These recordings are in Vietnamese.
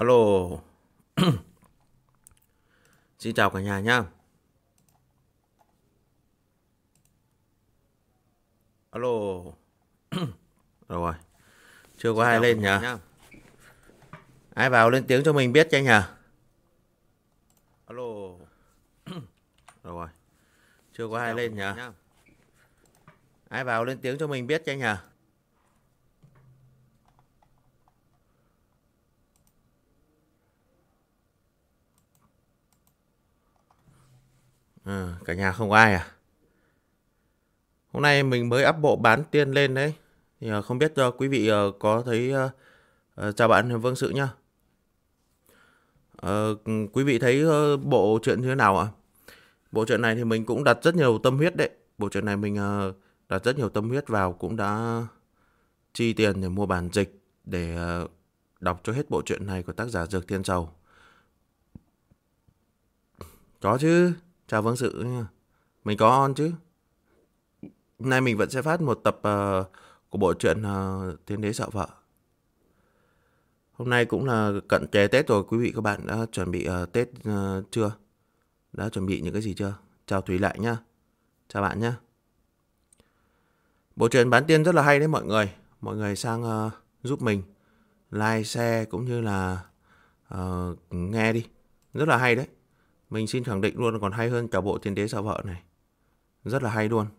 Alo, xin chào cả nhà nhá. Alo, rồi, chưa có ai lên nhỉ? Ai vào lên tiếng cho mình biết cho nhỉ? Alo, rồi, chưa có ai lên nhỉ? Ai vào lên tiếng cho mình biết cho nhỉ? Cả nhà không có ai à? Hôm nay mình mới up bộ bán tiên lên đấy. Thì không biết quý vị có thấy chào bạn Vương Sự nhá. Quý vị thấy bộ truyện như thế nào ạ? Bộ truyện này thì mình cũng đặt rất nhiều tâm huyết đấy. Bộ truyện này mình đặt rất nhiều tâm huyết vào, cũng đã chi tiền để mua bản dịch để đọc cho hết bộ truyện này của tác giả Dược Thiên Sầu. Có chứ, chào Vương Sự nha. Mình có on chứ. Hôm nay mình vẫn sẽ phát một tập của bộ truyện Thiên Đế Sợ Vợ. Hôm nay cũng là cận kề Tết rồi, quý vị các bạn đã chuẩn bị Tết chưa? Đã chuẩn bị những cái gì chưa? Chào Thúy lại nhá. Chào bạn nhá. Bộ truyện bán tiên rất là hay đấy mọi người. Mọi người sang giúp mình like, share cũng như là nghe đi. Rất là hay đấy. Mình xin khẳng định luôn còn hay hơn cả bộ Thiên Đế Sợ Vợ này. Rất là hay luôn.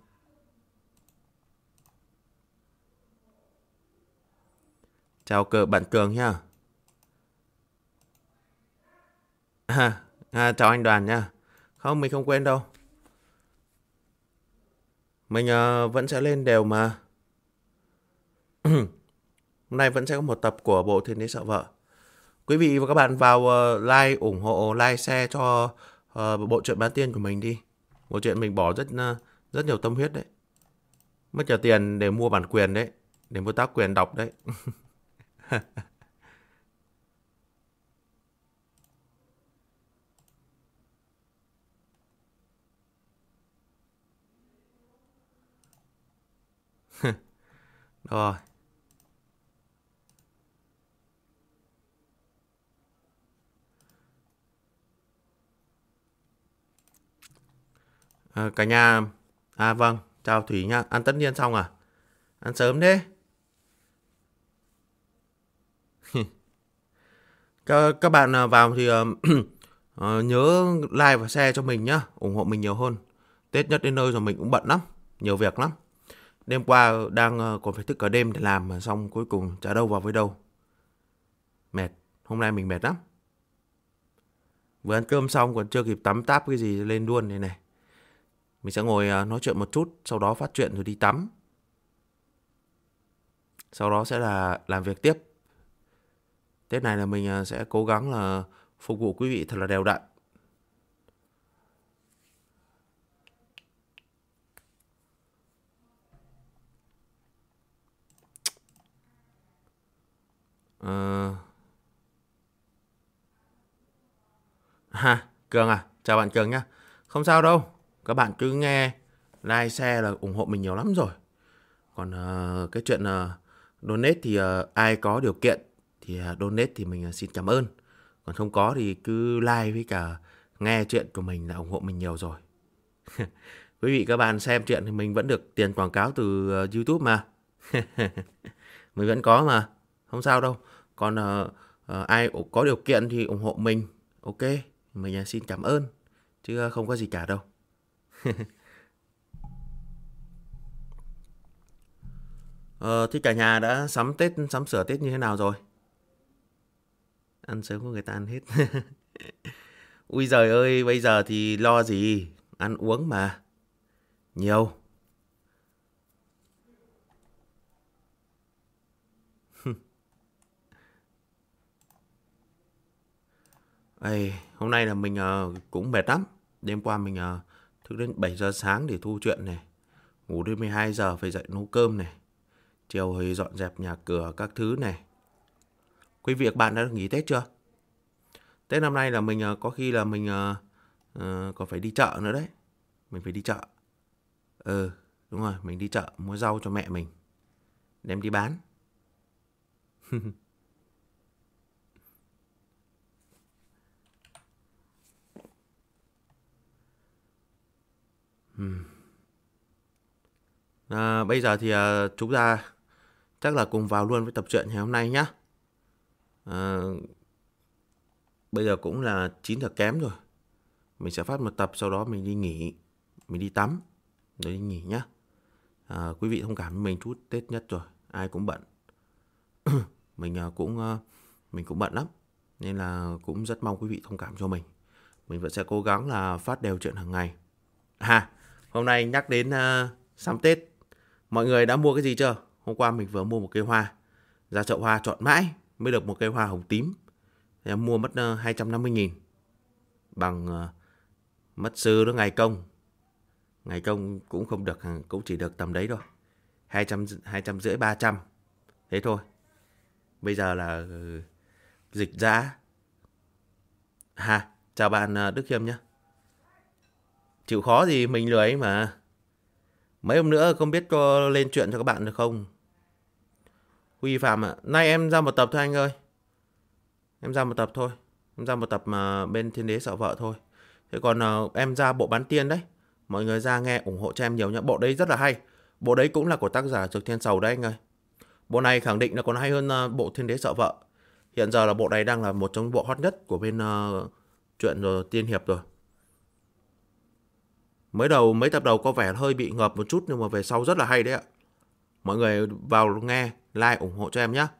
Chào bạn Cường nhá. Chào anh Đoàn nhá. Không, mình không quên đâu. Mình vẫn sẽ lên đều mà. Hôm nay vẫn sẽ có một tập của bộ Thiên Đế Sợ Vợ. Quý vị và các bạn vào like, ủng hộ, like, share cho bộ truyện bán tiên của mình đi. Bộ truyện mình bỏ rất nhiều tâm huyết đấy. Mất nhiều tiền để mua bản quyền đấy. Để mua tác quyền đọc đấy. Rồi. Cả nhà. Vâng, chào Thủy nha. Ăn tất niên xong à? Ăn sớm thế. Các bạn vào thì nhớ like và share cho mình nhá, ủng hộ mình nhiều hơn. Tết nhất đến nơi rồi mình cũng bận lắm, nhiều việc lắm. Đêm qua đang còn phải thức cả đêm để làm mà xong cuối cùng chả đâu vào với đâu. Mệt, hôm nay mình mệt lắm. Vừa ăn cơm xong còn chưa kịp tắm táp cái gì lên luôn này này. Mình sẽ ngồi nói chuyện một chút, sau đó phát chuyện rồi đi tắm. Sau đó sẽ là làm việc tiếp. Tết này là mình sẽ cố gắng là phục vụ quý vị thật là đều đặn. Cường à, chào bạn Cường nhá. Không sao đâu, các bạn cứ nghe, like, share là ủng hộ mình nhiều lắm rồi. Còn cái chuyện donate thì ai có điều kiện thì donate thì mình xin cảm ơn. Còn không có thì cứ like với cả nghe chuyện của mình là ủng hộ mình nhiều rồi. Quý vị các bạn xem chuyện thì mình vẫn được tiền quảng cáo từ YouTube mà. Mình vẫn có mà, không sao đâu. Còn ai có điều kiện thì ủng hộ mình, ok, mình xin cảm ơn, chứ không có gì cả đâu. Thế cả nhà đã sắm Tết, sắm sửa Tết như thế nào rồi? Ăn sớm của người ta ăn hết. Ui giời ơi, bây giờ thì lo gì, ăn uống mà, nhiều. Ê, hôm nay là mình cũng mệt lắm. Đêm qua mình thức đến 7 giờ sáng để thu chuyện này. Ngủ đến 12 giờ phải dậy nấu cơm này. Chiều thì dọn dẹp nhà cửa các thứ này. Quý vị các bạn đã được nghỉ Tết chưa? Tết năm nay là mình có khi là mình còn phải đi chợ nữa đấy. Mình phải đi chợ. Đúng rồi, mình đi chợ mua rau cho mẹ mình. Đem đi bán. Bây giờ thì chúng ta chắc là cùng vào luôn với tập truyện ngày hôm nay nhá. Bây giờ cũng là 9 giờ kém rồi. Mình sẽ phát một tập, sau đó mình đi nghỉ, mình đi tắm rồi đi nghỉ nhá. Quý vị thông cảm với mình chút, Tết nhất rồi, ai cũng bận. Mình cũng bận lắm, nên là cũng rất mong quý vị thông cảm cho mình. Mình vẫn sẽ cố gắng là phát đều chuyện hàng ngày. Hôm nay nhắc đến sắm Tết, mọi người đã mua cái gì chưa? Hôm qua mình vừa mua một cây hoa, ra chợ hoa chọn mãi mới được một cây hoa hồng tím. Thì em mua mất 250.000, bằng mất sư đó ngày công. Ngày công cũng không được, cũng chỉ được tầm đấy thôi, 250, 300. Thế thôi. Bây giờ là dịch giã. Chào bạn Đức Khiêm nhé. Chịu khó gì, mình lười ấy mà. Mấy hôm nữa không biết có lên chuyện cho các bạn được không? Huy Phạm ạ. Nay em ra một tập thôi anh ơi. Em ra một tập thôi. Em ra một tập mà bên Thiên Đế Sợ Vợ thôi. Thế còn em ra bộ Bán Tiên đấy. Mọi người ra nghe ủng hộ cho em nhiều nhá. Bộ đấy rất là hay. Bộ đấy cũng là của tác giả Dược Thiên Sầu đấy anh ơi. Bộ này khẳng định là còn hay hơn bộ Thiên Đế Sợ Vợ. Hiện giờ là bộ này đang là một trong những bộ hot nhất của bên truyện rồi tiên hiệp rồi. Mấy tập đầu có vẻ hơi bị ngợp một chút, nhưng mà về sau rất là hay đấy ạ. Mọi người vào nghe, like ủng hộ cho em nhé.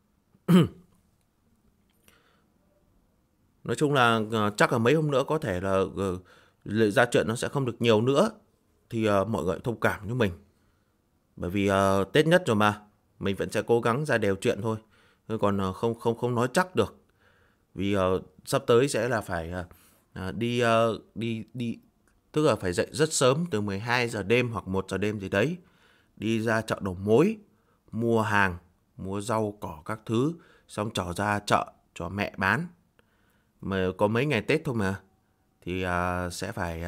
Nói chung là chắc là mấy hôm nữa có thể là ra chuyện nó sẽ không được nhiều nữa. Thì mọi người thông cảm với mình. Bởi vì Tết nhất rồi mà. Mình vẫn sẽ cố gắng ra đều chuyện thôi. Còn không nói chắc được. Vì sắp tới sẽ là phải đi tức là phải dậy rất sớm, từ 12 giờ đêm hoặc 1 giờ đêm gì đấy. Đi ra chợ đầu mối, mua hàng, mua rau cỏ các thứ, xong trở ra chợ cho mẹ bán. Mà có mấy ngày Tết thôi mà. Thì sẽ phải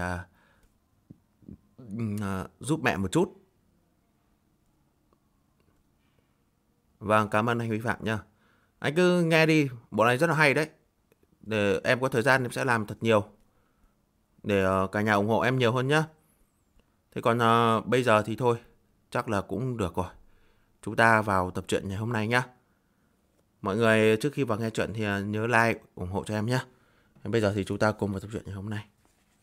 giúp mẹ một chút. Vâng, cảm ơn anh Huy Phạm nha. Anh cứ nghe đi, bộ này rất là hay đấy. Để em có thời gian em sẽ làm thật nhiều, để cả nhà ủng hộ em nhiều hơn nhá. Thế còn bây giờ thì thôi, chắc là cũng được rồi. Chúng ta vào tập truyện ngày hôm nay nhá. Mọi người trước khi vào nghe chuyện thì nhớ like, ủng hộ cho em nhé. Bây giờ thì chúng ta cùng vào tập truyện ngày hôm nay.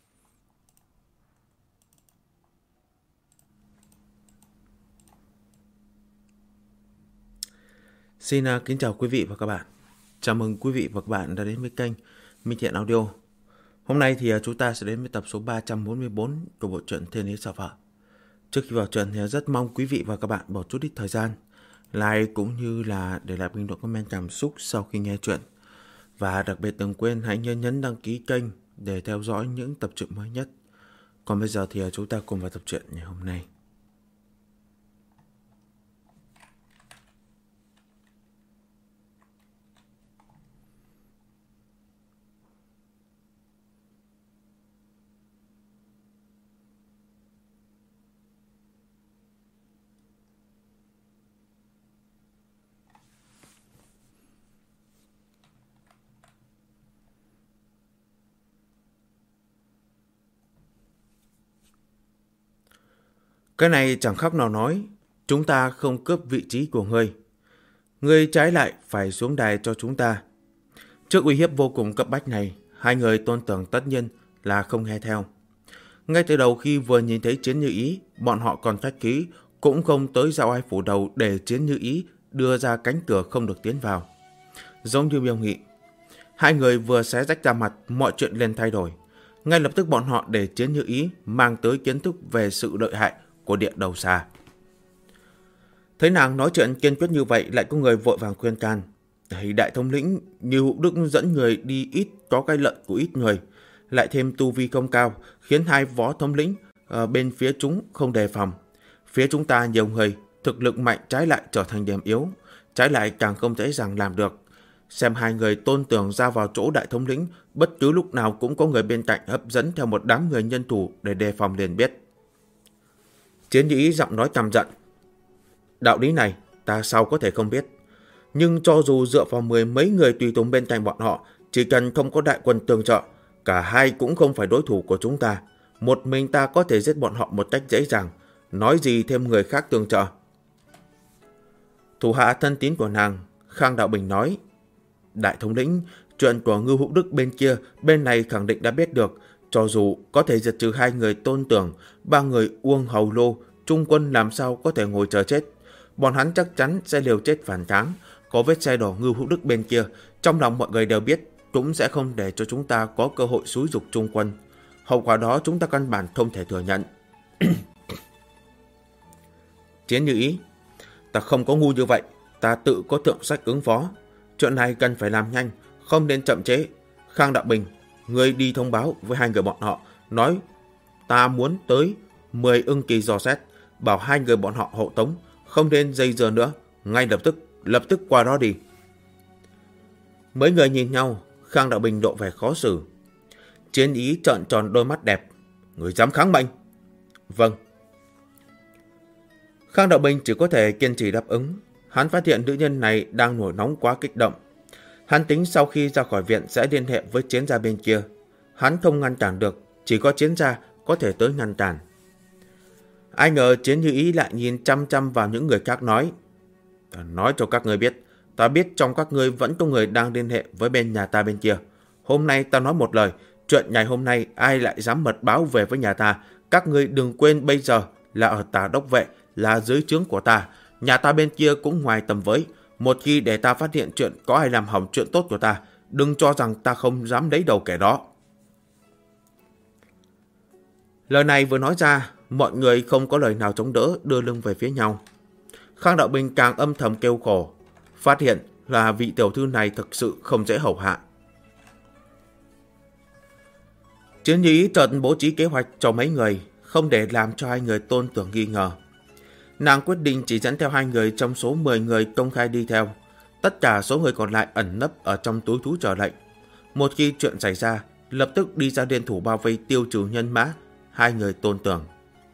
Xin kính chào quý vị và các bạn. Chào mừng quý vị và các bạn đã đến với kênh Minh Thiện Audio. Hôm nay thì chúng ta sẽ đến với tập số 344 của bộ truyện Thiên Đế Sợ Vợ. Trước khi vào truyện thì rất mong quý vị và các bạn bỏ chút ít thời gian like cũng như là để lại bình luận comment cảm xúc sau khi nghe truyện. Và đặc biệt đừng quên hãy nhấn đăng ký kênh để theo dõi những tập truyện mới nhất. Còn bây giờ thì chúng ta cùng vào tập truyện ngày hôm nay. Cái này chẳng khác nào nói, chúng ta không cướp vị trí của ngươi. Ngươi trái lại phải xuống đài cho chúng ta. Trước uy hiếp vô cùng cấp bách này, hai người Tôn Tưởng tất nhiên là không nghe theo. Ngay từ đầu khi vừa nhìn thấy Chiến Như Ý, bọn họ còn khách khí, cũng không tới dạo ai phủ đầu để Chiến Như Ý đưa ra cánh cửa không được tiến vào. Giống như Miêu Nghị, hai người vừa xé rách ra mặt, mọi chuyện liền thay đổi. Ngay lập tức bọn họ để Chiến Như Ý mang tới kiến thức về sự lợi hại của địa đầu xà. Thấy nàng nói chuyện kiên quyết như vậy, lại có người vội vàng khuyên can. Thấy đại thống lĩnh như Hữu Đức dẫn người đi ít có cái lợn của ít người, lại thêm tu vi không cao, khiến hai võ thống lĩnh bên phía chúng không đề phòng. Phía chúng ta nhiều người, thực lực mạnh trái lại trở thành điểm yếu, trái lại càng không dễ dàng làm được. Xem hai người Tôn Tưởng ra vào chỗ đại thống lĩnh, bất cứ lúc nào cũng có người bên cạnh hấp dẫn theo một đám người nhân thủ để đề phòng liền biết. Chiến Như Ý giọng nói căm giận. Đạo lý này ta sao có thể không biết. Nhưng cho dù dựa vào 10 mấy người tùy tùng bên cạnh bọn họ, chỉ cần không có đại quân tương trợ, cả hai cũng không phải đối thủ của chúng ta. Một mình ta có thể giết bọn họ một cách dễ dàng, nói gì thêm người khác tương trợ. Thủ hạ thân tín của nàng, Khang Đạo Bình nói: Đại thống lĩnh, chuyện của Ngưu Hữu Đức bên kia, bên này khẳng định đã biết được. Cho dù có thể diệt trừ 2 người Tôn Tưởng, 3 người Uông Hầu Lô, Trung quân làm sao có thể ngồi chờ chết. Bọn hắn chắc chắn sẽ liều chết phản kháng. Có vết xe đổ Ngưu Hữu Đức bên kia, trong lòng mọi người đều biết, cũng sẽ không để cho chúng ta có cơ hội xúi giục Trung quân. Hậu quả đó chúng ta căn bản không thể thừa nhận. Chiến Như Ý: Ta không có ngu như vậy, ta tự có thượng sách ứng phó. Chuyện này cần phải làm nhanh, không nên chậm chế. Khang Đạo Bình, ngươi đi thông báo với 2 người bọn họ, nói ta muốn tới 10 ưng kỳ dò xét, bảo 2 người bọn họ hộ tống, không nên dây dưa nữa, ngay lập tức qua đó đi. Mấy người nhìn nhau, Khang Đạo Bình độ vẻ khó xử. Chiến Ý trợn tròn đôi mắt đẹp: Người dám kháng mệnh? Vâng. Khang Đạo Bình chỉ có thể kiên trì đáp ứng. Hắn phát hiện nữ nhân này đang nổi nóng quá kích động. Hắn tính sau khi ra khỏi viện sẽ liên hệ với Chiến gia bên kia. Hắn không ngăn cản được, chỉ có Chiến gia có thể tới ngăn cản. Ai ngờ Chiến Như Ý lại nhìn chăm chăm vào những người khác nói: Ta nói cho các người biết, ta biết trong các ngươi vẫn có người đang liên hệ với bên nhà ta bên kia. Hôm nay ta nói một lời, chuyện ngày hôm nay ai lại dám mật báo về với nhà ta, các ngươi đừng quên bây giờ là ở Tả Đốc Vệ, là dưới trướng của ta. Nhà ta bên kia cũng ngoài tầm với. Một khi để ta phát hiện chuyện có ai làm hỏng chuyện tốt của ta, đừng cho rằng ta không dám lấy đầu kẻ đó. Lời này vừa nói ra, mọi người không có lời nào chống đỡ, đưa lưng về phía nhau. Khang Đạo Bình càng âm thầm kêu khổ, phát hiện là vị tiểu thư này thực sự không dễ hầu hạ. Chiến Ý chợt bố trí kế hoạch cho mấy người, không để làm cho 2 người Tôn Tưởng nghi ngờ. Nàng quyết định chỉ dẫn theo 2 người trong số 10 người công khai đi theo. Tất cả số người còn lại ẩn nấp ở trong túi thú chờ lệnh. Một khi chuyện xảy ra, lập tức đi ra liên thủ bao vây tiêu trừ nhân mã 2 người Tôn Tưởng.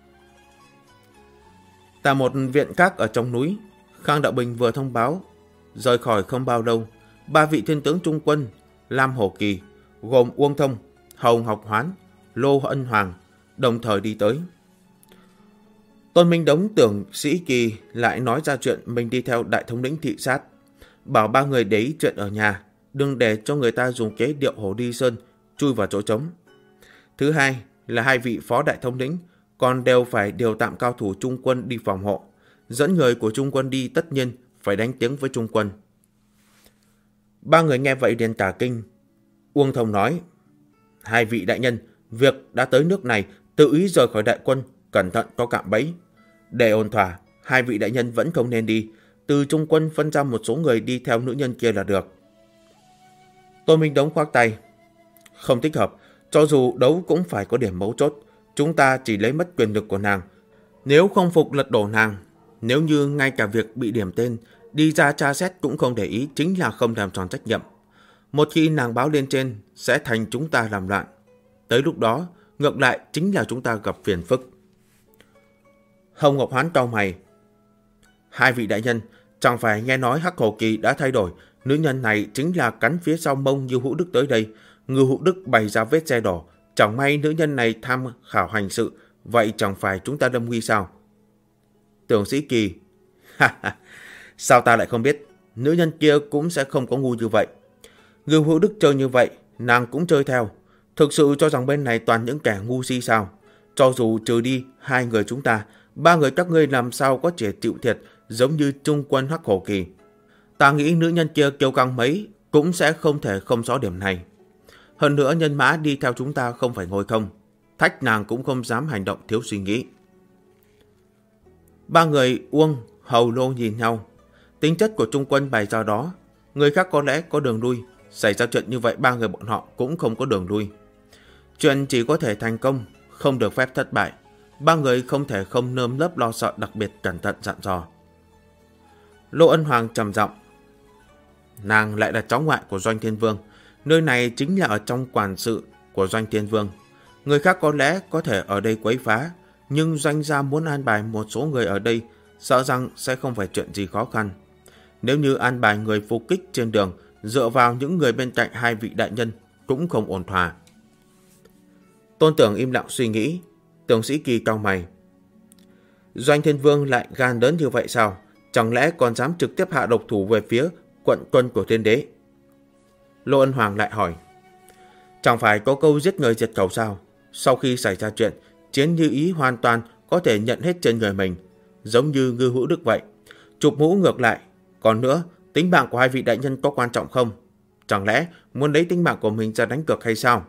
Tại một viện khác ở trong núi, Khang Đạo Bình vừa thông báo, rời khỏi không bao lâu, 3 vị thiên tướng trung quân Lam Hổ Kỳ gồm Uông Thông, Hầu Ngọc Hoán, Lô Ân Hoàng đồng thời đi tới. Tôn Minh Đống tưởng Sĩ Kỳ lại nói ra chuyện mình đi theo đại thống lĩnh thị sát, bảo 3 người để ý chuyện ở nhà, đừng để cho người ta dùng kế điệu hổ đi sơn, chui vào chỗ trống. Thứ hai là 2 vị phó đại thống lĩnh còn đều phải điều tạm cao thủ trung quân đi phòng hộ. Dẫn người của trung quân đi tất nhiên phải đánh tiếng với trung quân. 3 người nghe vậy liền cả kinh. Uông Thông nói: 2 vị đại nhân, việc đã tới nước này, tự ý rời khỏi đại quân, cẩn thận có cạm bẫy. Để ổn thỏa, 2 vị đại nhân vẫn không nên đi, từ trung quân phân ra một số người đi theo nữ nhân kia là được. Tôn Minh Đống khoác tay: Không thích hợp, cho dù đấu cũng phải có điểm mấu chốt. Chúng ta chỉ lấy mất quyền lực của nàng, nếu không phục lật đổ nàng. Nếu như ngay cả việc bị điểm tên, đi ra tra xét cũng không để ý, chính là không làm tròn trách nhiệm. Một khi nàng báo lên trên, sẽ thành chúng ta làm loạn. Tới lúc đó, ngược lại chính là chúng ta gặp phiền phức. Hồng Ngọc Hoán cau mày: 2 vị đại nhân, chẳng phải nghe nói Hắc Hổ Kỳ đã thay đổi, nữ nhân này chính là cắn phía sau mông Ngưu Hữu Đức tới đây. Ngưu Hữu Đức bày ra vết xe đỏ, chẳng may nữ nhân này tham khảo hành sự, vậy chẳng phải chúng ta đâm nguy sao? Tưởng Sĩ Kỳ: Sao ta lại không biết, nữ nhân kia cũng sẽ không có ngu như vậy. Ngưu Hữu Đức chơi như vậy, nàng cũng chơi theo. Thực sự cho rằng bên này toàn những kẻ ngu si sao? Cho dù trừ đi 2 người chúng ta, 3 người các ngươi làm sao có thể chịu thiệt giống như trung quân Hắc Hổ Kỳ. Ta nghĩ nữ nhân kia kiêu căng mấy cũng sẽ không thể không rõ điểm này. Hơn nữa nhân mã đi theo chúng ta không phải ngồi không, thách nàng cũng không dám hành động thiếu suy nghĩ. 3 người Uông, Hầu, Lô nhìn nhau. Tính chất của trung quân bày ra đó, người khác có lẽ có đường lui, xảy ra chuyện như vậy 3 người bọn họ cũng không có đường lui. Chuyện chỉ có thể thành công, không được phép thất bại. 3 người không thể không nơm nớp lo sợ, đặc biệt cẩn thận dặn dò. Lô Ân Hoàng trầm giọng: Nàng lại là cháu ngoại của Doanh Thiên Vương, nơi này chính là ở trong quản sự của Doanh Thiên Vương. Người khác có lẽ có thể ở đây quấy phá, nhưng Doanh gia muốn an bài một số người ở đây, sợ rằng sẽ không phải chuyện gì khó khăn. Nếu như an bài người phục kích trên đường, dựa vào những người bên cạnh 2 vị đại nhân cũng không ổn thỏa. Tôn Tưởng im lặng suy nghĩ. Tưởng Sĩ Kỳ cau mày. Doanh Thiên Vương lại gan lớn như vậy sao? Chẳng lẽ còn dám trực tiếp hạ độc thủ về phía quận quân của Thiên Đế? Lô Ân Hoàng lại hỏi. Chẳng phải có câu giết người diệt khẩu sao? Sau khi xảy ra chuyện, Chiến Như Ý hoàn toàn có thể nhận hết trên người mình, giống như Ngư Hữu Đức vậy. Chụp mũ ngược lại. Còn nữa, tính mạng của hai vị đại nhân có quan trọng không? Chẳng lẽ muốn lấy tính mạng của mình ra đánh cược hay sao?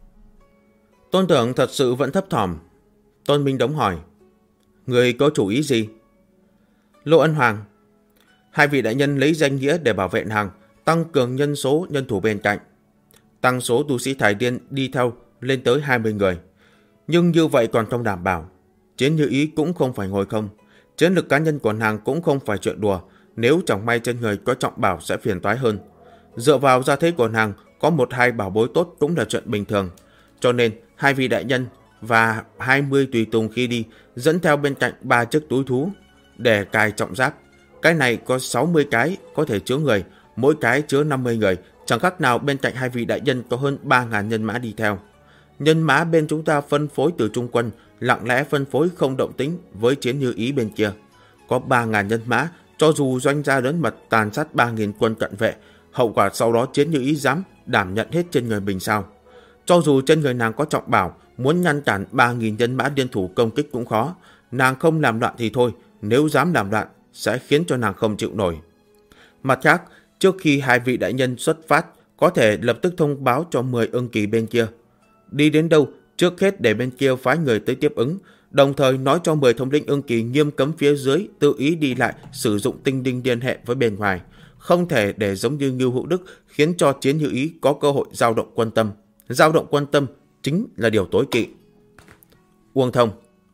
Tôn Tưởng thật sự vẫn thấp thỏm. Tôn Minh Đống hỏi. Người có chủ ý gì? Lô Ân Hoàng. Hai vị đại nhân lấy danh nghĩa để bảo vệ nàng, tăng cường nhân số nhân thủ bên cạnh, tăng số tu sĩ Thải Điên đi theo lên tới 20 người. Nhưng như vậy còn không đảm bảo. Chiến Như Ý cũng không phải ngồi không. Chiến lực cá nhân của nàng cũng không phải chuyện đùa. Nếu chẳng may trên người có trọng bảo sẽ phiền toái hơn. Dựa vào gia thế của nàng, có một hai bảo bối tốt cũng là chuyện bình thường. Cho nên hai vị đại nhân và 20 tùy tùng khi đi dẫn theo bên cạnh 3 chiếc túi thú để cài trọng giáp. Cái này có 60 cái có thể chứa người, mỗi cái chứa 50 người, chẳng khác nào bên cạnh hai vị đại nhân có hơn 3.000 nhân mã đi theo. Nhân mã bên chúng ta phân phối từ trung quân, lặng lẽ phân phối không động tính với Chiến Như Ý bên kia. Có 3.000 nhân mã, cho dù doanh gia lớn mật tàn sát 3.000 quân cận vệ, hậu quả sau đó Chiến Như Ý dám đảm nhận hết trên người mình sao? Cho dù trên người nàng có trọng bảo, muốn ngăn cản 3.000 nhân mã liên thủ công kích cũng khó. Nàng không làm loạn thì thôi, nếu dám làm loạn sẽ khiến cho nàng không chịu nổi. Mặt khác, trước khi hai vị đại nhân xuất phát, có thể lập tức thông báo cho 10 ưng kỳ bên kia. Đi đến đâu, trước hết để bên kia phái người tới tiếp ứng, đồng thời nói cho 10 thống lĩnh ưng kỳ nghiêm cấm phía dưới tự ý đi lại sử dụng tinh đinh liên hệ với bên ngoài. Không thể để giống như Ngưu Hữu Đức khiến cho Chiến Như Ý có cơ hội dao động quân tâm. Dao động quân tâm chính là điều tối kỵ. Uông Thông.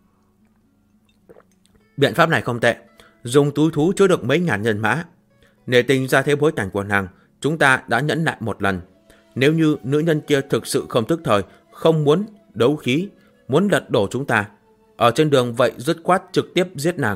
Biện pháp này không tệ. Dùng túi thú chứa được mấy ngàn nhân mã. Nể tình ra thế bối cảnh của nàng, chúng ta đã nhẫn nại một lần. Nếu như nữ nhân kia thực sự không thức thời, không muốn đấu khí, muốn lật đổ chúng ta, ở trên đường vậy dứt khoát trực tiếp giết nàng.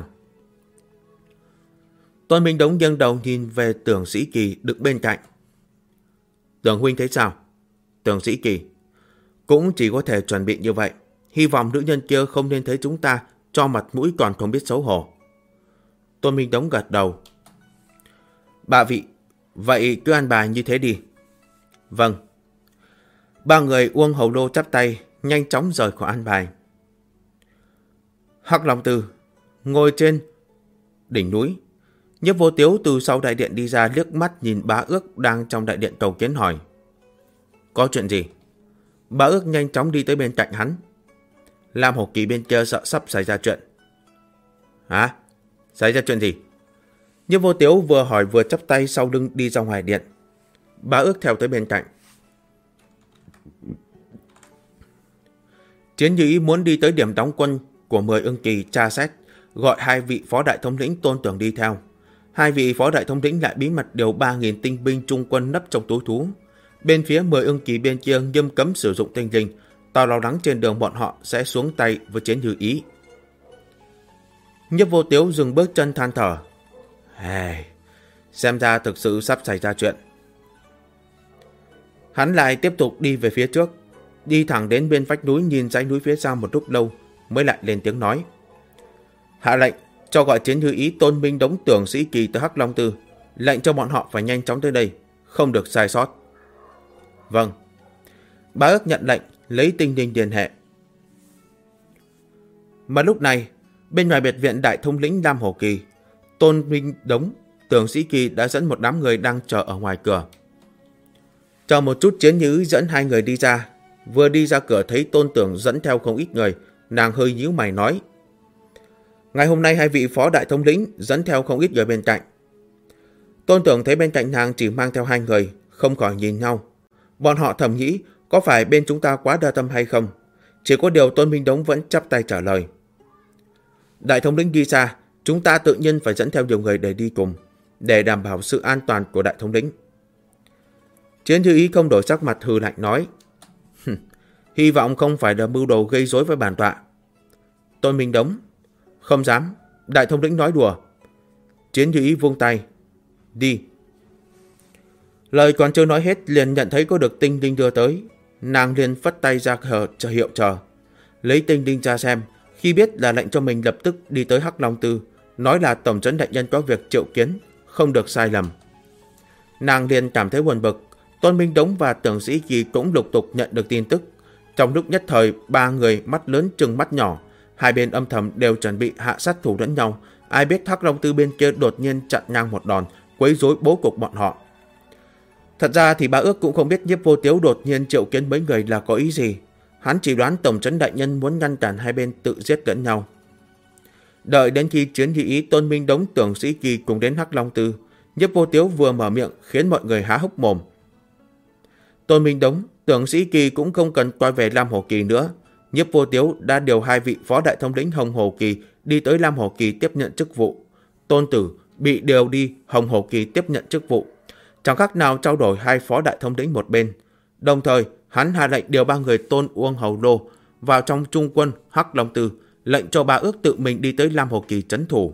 Tôn Minh Đống nghiêng đầu nhìn về Tưởng Sĩ Kỳ đứng bên cạnh. Tưởng huynh thấy sao? Tưởng Sĩ Kỳ. Cũng chỉ có thể chuẩn bị như vậy. Hy vọng nữ nhân kia không nên thấy chúng ta cho mặt mũi còn không biết xấu hổ. Tôn Minh Đống gật đầu. Bà vị, vậy cứ an bài như thế đi. Vâng. Ba người Uông Hầu Lô chắp tay, nhanh chóng rời khỏi an bài. Hắc Long Tư ngồi trên đỉnh núi. Nhiếp Vô Tiếu từ sau đại điện đi ra, liếc mắt nhìn Bá Ước đang trong đại điện cầu kiến hỏi. Có chuyện gì? Bá Ước nhanh chóng đi tới bên cạnh hắn. Lam Hổ Kỳ bên kia sợ sắp xảy ra chuyện. Hả? Xảy ra chuyện gì? Nhiếp Vô Tiếu vừa hỏi vừa chắp tay sau lưng đi ra ngoài điện. Bá Ước theo tới bên cạnh. Chiến Như Ý muốn đi tới điểm đóng quân của 10 ưng kỳ tra xét, gọi hai vị phó đại thống lĩnh Tôn Tưởng đi theo. Hai vị phó đại thống lĩnh lại bí mật điều 3.000 tinh binh trung quân nấp trong túi thú. Bên phía 10 ưng kỳ bên kia nghiêm cấm sử dụng tinh linh, tao lo lắng trên đường bọn họ sẽ xuống tay với Chiến Như Ý. Nhiếp Vô Tiếu dừng bước chân than thở. Xem ra thực sự sắp xảy ra chuyện. Hắn lại tiếp tục đi về phía trước, đi thẳng đến bên vách núi, nhìn dãy núi phía sau một lúc lâu mới lại lên tiếng nói. Hạ lệnh cho gọi Chiến Như Ý, Tôn Minh Đống, Tưởng Sĩ Kỳ tới Hắc Long Tư, lệnh cho bọn họ phải nhanh chóng tới đây, không được sai sót. Vâng. Bá Ước nhận lệnh, lấy tinh linh liên hệ. Mà lúc này, bên ngoài biệt viện đại thống lĩnh Lam Hổ Kỳ, Tôn Minh Đống, Tưởng Sĩ Kỳ đã dẫn một đám người đang chờ ở ngoài cửa. Chờ một chút, Chiến Như Ý dẫn hai người đi ra. Vừa đi ra cửa thấy Tôn Tưởng dẫn theo không ít người, nàng hơi nhíu mày nói. Ngày hôm nay hai vị phó đại thống lĩnh dẫn theo không ít người bên cạnh. Tôn Tưởng thấy bên cạnh nàng chỉ mang theo hai người, không khỏi nhìn nhau. Bọn họ thầm nghĩ có phải bên chúng ta quá đa tâm hay không. Chỉ có điều Tôn Minh Đống vẫn chắp tay trả lời. Đại thống lĩnh đi xa, chúng ta tự nhiên phải dẫn theo nhiều người để đi cùng, để đảm bảo sự an toàn của đại thống lĩnh. Chiến Như Ý không đổi sắc mặt, hừ lạnh nói. Hy vọng không phải là mưu đồ gây rối với bản tọa. Tôn Minh Đống. Không dám, đại thống lĩnh nói đùa. Chiến Như Ý vung tay. Đi. Lời còn chưa nói hết liền nhận thấy có được tinh linh đưa tới. Nàng liền phất tay ra chờ hiệu chờ. Lấy tinh đinh ra xem, khi biết là lệnh cho mình lập tức đi tới Hắc Long Tư, nói là tổng trấn đại nhân có việc triệu kiến, không được sai lầm. Nàng liền cảm thấy buồn bực. Tôn Minh Đống và Tưởng Sĩ Kỳ cũng lục tục nhận được tin tức. Trong lúc nhất thời, ba người mắt lớn trừng mắt nhỏ, hai bên âm thầm đều chuẩn bị hạ sát thủ lẫn nhau. Ai biết Hắc Long Tư bên kia đột nhiên chặn ngang một đòn, quấy rối bố cục bọn họ. Thật ra thì Bá Ước cũng không biết Nhiếp Vô Tiếu đột nhiên triệu kiến mấy người là có ý gì. Hắn chỉ đoán tổng trấn đại nhân muốn ngăn cản hai bên tự giết lẫn nhau. Đợi đến khi Chiến Như Ý, Tôn Minh Đống, Tưởng Sĩ Kỳ cùng đến Hắc Long Tư, Nhiếp Vô Tiếu vừa mở miệng khiến mọi người há hốc mồm. Tôn Minh Đống, Tưởng Sĩ Kỳ cũng không cần quay về Lam Hồ Kỳ nữa. Nhiếp Vô Tiếu đã điều hai vị phó đại thống lĩnh Hồng Hồ Kỳ đi tới Lam Hồ Kỳ tiếp nhận chức vụ. Tôn Tử bị điều đi Hồng Hồ Kỳ tiếp nhận chức vụ. Chẳng khác nào trao đổi hai phó đại thống lĩnh một bên. Đồng thời, hắn hạ lệnh điều ba người Tôn Uông Hầu Lô vào trong trung quân Hắc Long Tư, lệnh cho Bá Ước tự mình đi tới Lam Hồ Kỳ trấn thủ.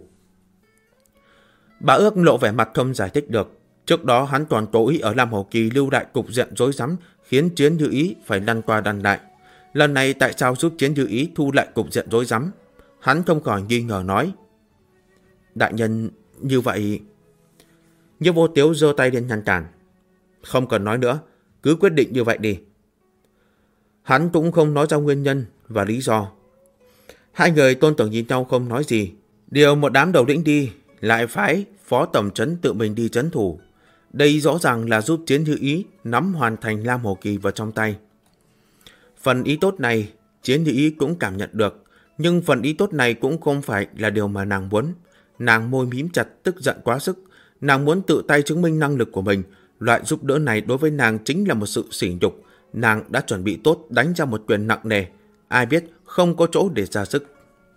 Bá Ước lộ vẻ mặt không giải thích được. Trước đó hắn toàn cố ý ở Lam Hồ Kỳ lưu đại cục diện rối rắm, khiến Chiến Như Ý phải lăn qua lăn lại. Lần này tại sao giúp Chiến Như Ý thu lại cục diện rối rắm? Hắn không khỏi nghi ngờ nói: đại nhân, như vậy... Nhiếp Vô Tiếu giơ tay lên ngăn cản. Không cần nói nữa, cứ quyết định như vậy đi. Hắn cũng không nói ra nguyên nhân và lý do. Hai người Tôn Tưởng nhìn nhau không nói gì. Điều một đám đầu lĩnh đi, lại phái phó tổng trấn tự mình đi trấn thủ. Đây rõ ràng là giúp Chiến Như Ý nắm hoàn thành Lam Hồ Kỳ vào trong tay. Phần ý tốt này Chiến Như Ý cũng cảm nhận được, nhưng phần ý tốt này cũng không phải là điều mà nàng muốn. Nàng môi mím chặt, tức giận quá sức. Nàng muốn tự tay chứng minh năng lực của mình. Loại giúp đỡ này đối với nàng chính là một sự sỉ nhục. Nàng đã chuẩn bị tốt đánh ra một quyền nặng nề. Ai biết không có chỗ để ra sức.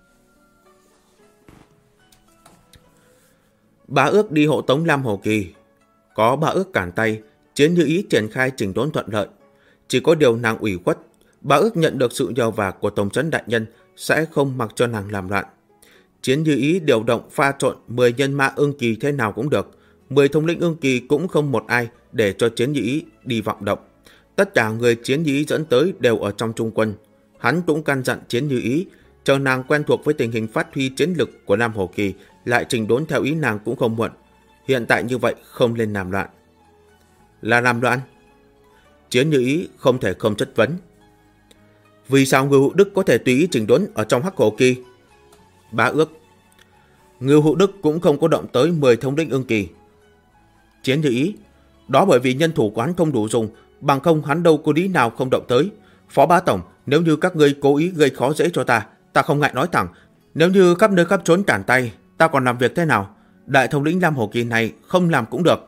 Bá Ước đi hộ tống Lam Hồ Kỳ. Có Bá Ước cản tay, Chiến Như Ý triển khai chỉnh đốn thuận lợi. Chỉ có điều nàng ủy khuất. Bá Ước nhận được sự nhờ vả của tổng trấn đại nhân sẽ không mặc cho nàng làm loạn. Chiến Như Ý điều động pha trộn 10 nhân mã Ưng Kỳ thế nào cũng được. 10 thống lĩnh Ưng Kỳ cũng không một ai để cho Chiến Như Ý đi vọng động. Tất cả người Chiến Như Ý dẫn tới đều ở trong trung quân. Hắn cũng căn dặn Chiến Như Ý, chờ nàng quen thuộc với tình hình phát huy chiến lực của Lam Hồ Kỳ, lại chỉnh đốn theo ý nàng cũng không muộn. Hiện tại như vậy không lên làm loạn. Là làm loạn? Chiến Như Ý không thể không chất vấn. Vì sao Ngưu Hữu Đức có thể tùy ý chỉnh đốn ở trong Hắc Hồ Kỳ? Bá Ước: Ngưu Hữu Đức cũng không có động tới 10 thống lĩnh Ưng Kỳ. Chiến Như Ý: đó bởi vì nhân thủ của hắn không đủ dùng, bằng không hắn đâu có lý nào không động tới. Phó bá tổng, nếu như các ngươi cố ý gây khó dễ cho ta không ngại nói thẳng. Nếu như khắp nơi khắp trốn cản tay, ta còn làm việc thế nào? Đại thống lĩnh Lam Hồ Kỳ này không làm cũng được.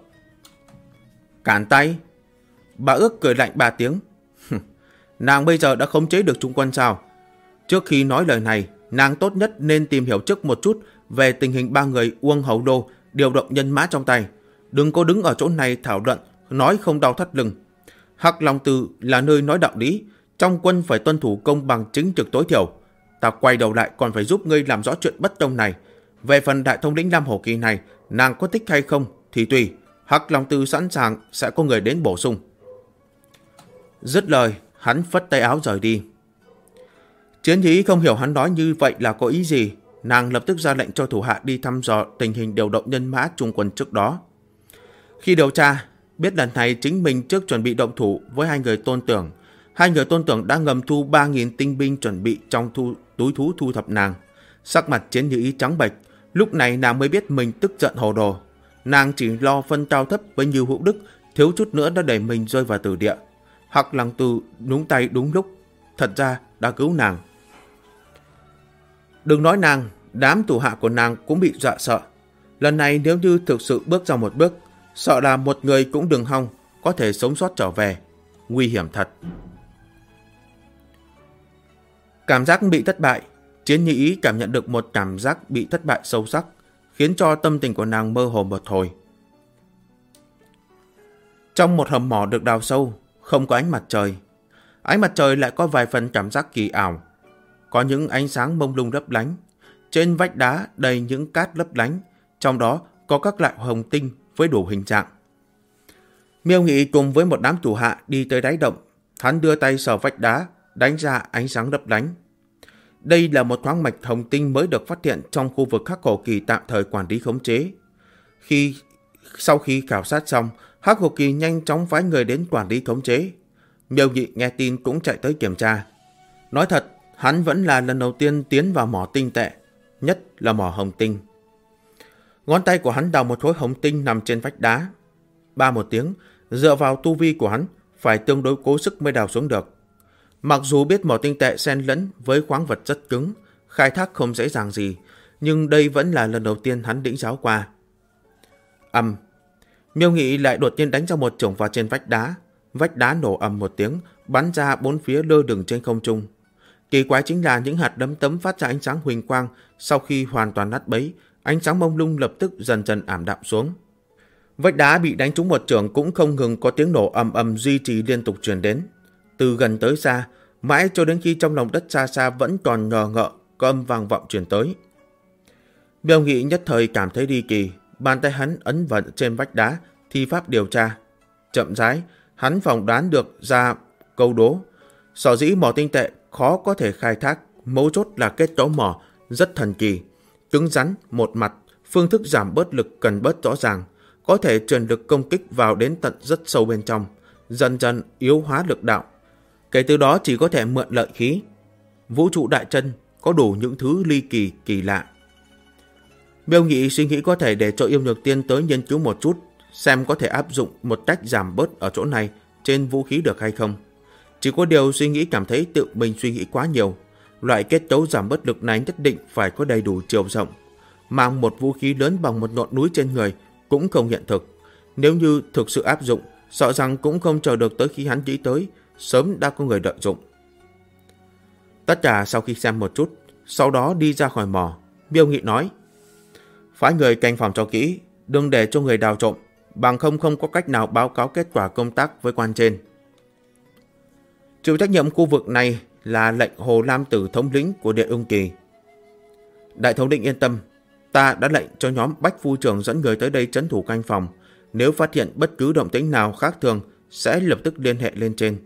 Cản tay? Bá Ước cười lạnh 3 tiếng. Nàng bây giờ đã khống chế được trung quân sao? Trước khi nói lời này, nàng tốt nhất nên tìm hiểu trước một chút về tình hình ba người Uông Hầu Đô điều động nhân mã trong tay. Đừng có đứng ở chỗ này thảo luận, nói không đau thắt lưng. Hắc Long Tư là nơi nói đạo lý, trong quân phải tuân thủ công bằng chính trực tối thiểu. Ta quay đầu lại còn phải giúp ngươi làm rõ chuyện bất công này. Về phần đại thống lĩnh Lam Hồ Kỳ này, nàng có thích hay không thì tùy. Hắc Long Tư sẵn sàng sẽ có người đến bổ sung. Dứt lời, hắn phất tay áo rời đi. Chiến Như Ý không hiểu hắn nói như vậy là có ý gì. Nàng lập tức ra lệnh cho thủ hạ đi thăm dò tình hình điều động nhân mã trung quân trước đó. Khi điều tra, biết lần này chính mình trước chuẩn bị động thủ với hai người Tôn Tưởng. Hai người Tôn Tưởng đã ngầm thu 3.000 tinh binh chuẩn bị trong túi thú thu thập nàng. Sắc mặt Chiến Như Ý trắng bệch. Lúc này nàng mới biết mình tức giận hồ đồ. Nàng chỉ lo phân cao thấp với Ngưu Hữu Đức, thiếu chút nữa đã đẩy mình rơi vào tử địa. Hắc Long Tư đúng tay đúng lúc, thật ra đã cứu nàng. Đừng nói nàng, đám thủ hạ của nàng cũng bị dọa sợ. Lần này nếu như thực sự bước ra một bước, sợ là một người cũng đừng hòng có thể sống sót trở về. Nguy hiểm thật. Cảm giác bị thất bại. Chiến Như Ý cảm nhận được một cảm giác bị thất bại sâu sắc, khiến cho tâm tình của nàng mơ hồ một hồi. Trong một hầm mỏ được đào sâu, không có ánh mặt trời. Ánh mặt trời lại có vài phần cảm giác kỳ ảo. Có những ánh sáng mông lung lấp lánh. Trên vách đá đầy những cát lấp lánh, trong đó có các loại hồng tinh với đủ hình dạng. Miêu Nghị cùng với một đám thủ hạ đi tới đáy động. Hắn đưa tay sờ vách đá, đánh ra ánh sáng lấp lánh. Đây là một khoáng mạch hồng tinh mới được phát hiện trong khu vực Hắc Hổ Kỳ tạm thời quản lý khống chế. Sau khi khảo sát xong, Hắc Hổ Kỳ nhanh chóng phái người đến quản lý khống chế. Miêu Nghị nghe tin cũng chạy tới kiểm tra. Nói thật, hắn vẫn là lần đầu tiên tiến vào mỏ tinh tệ, nhất là mỏ hồng tinh. Ngón tay của hắn đào một khối hồng tinh nằm trên vách đá. Ba một tiếng, dựa vào tu vi của hắn, phải tương đối cố sức mới đào xuống được. Mặc dù biết mỏ tinh tệ xen lẫn với khoáng vật rất cứng, khai thác không dễ dàng gì, nhưng đây vẫn là lần đầu tiên hắn lĩnh giáo qua. Miêu Nghị lại đột nhiên đánh ra một chưởng vào trên vách đá nổ ầm một tiếng, bắn ra bốn phía lơ lửng trên không trung. Kỳ quái chính là những hạt đấm tấm phát ra ánh sáng huỳnh quang, sau khi hoàn toàn nát bấy, ánh sáng mông lung lập tức dần dần ảm đạm xuống. Vách đá bị đánh trúng một chưởng cũng không ngừng có tiếng nổ ầm ầm duy trì liên tục truyền đến, từ gần tới xa, mãi cho đến khi trong lòng đất xa xa vẫn còn ngờ ngợ có âm vang vọng truyền tới. Miêu Nghị nhất thời cảm thấy đi kỳ, bàn tay hắn ấn vận trên vách đá, thi pháp điều tra. Chậm rãi, hắn phỏng đoán được ra câu đố. Sở dĩ mỏ tinh tệ khó có thể khai thác, mấu chốt là kết cấu mỏ rất thần kỳ, cứng rắn một mặt, phương thức giảm bớt lực cần bớt rõ ràng, có thể truyền lực công kích vào đến tận rất sâu bên trong, dần dần yếu hóa lực đạo. Kể từ đó chỉ có thể mượn lợi khí. Vũ trụ đại chân có đủ những thứ ly kỳ kỳ lạ. Miêu Nghị suy nghĩ có thể để cho Yêu Nhược Tiên tới nghiên cứu một chút, xem có thể áp dụng một cách giảm bớt ở chỗ này trên vũ khí được hay không. Chỉ có điều suy nghĩ cảm thấy tự mình suy nghĩ quá nhiều. Loại kết cấu giảm bớt lực này nhất định phải có đầy đủ chiều rộng. Mang một vũ khí lớn bằng một ngọn núi trên người cũng không hiện thực. Nếu như thực sự áp dụng, sợ rằng cũng không chờ được tới khi hắn nghĩ tới, sớm đã có người đợi dụng. Tất cả sau khi xem một chút, sau đó đi ra khỏi mỏ, Miêu Nghị nói: phái người canh phòng cho kỹ, đừng để cho người đào trộm, bằng không có cách nào báo cáo kết quả công tác với quan trên. Chịu trách nhiệm khu vực này là lệnh Hồ Lam Tử thống lĩnh của Địa Ưng Kỳ. Đại thống lĩnh yên tâm, ta đã lệnh cho nhóm Bách Phu Trưởng dẫn người tới đây trấn thủ canh phòng, nếu phát hiện bất cứ động tĩnh nào khác thường sẽ lập tức liên hệ lên trên.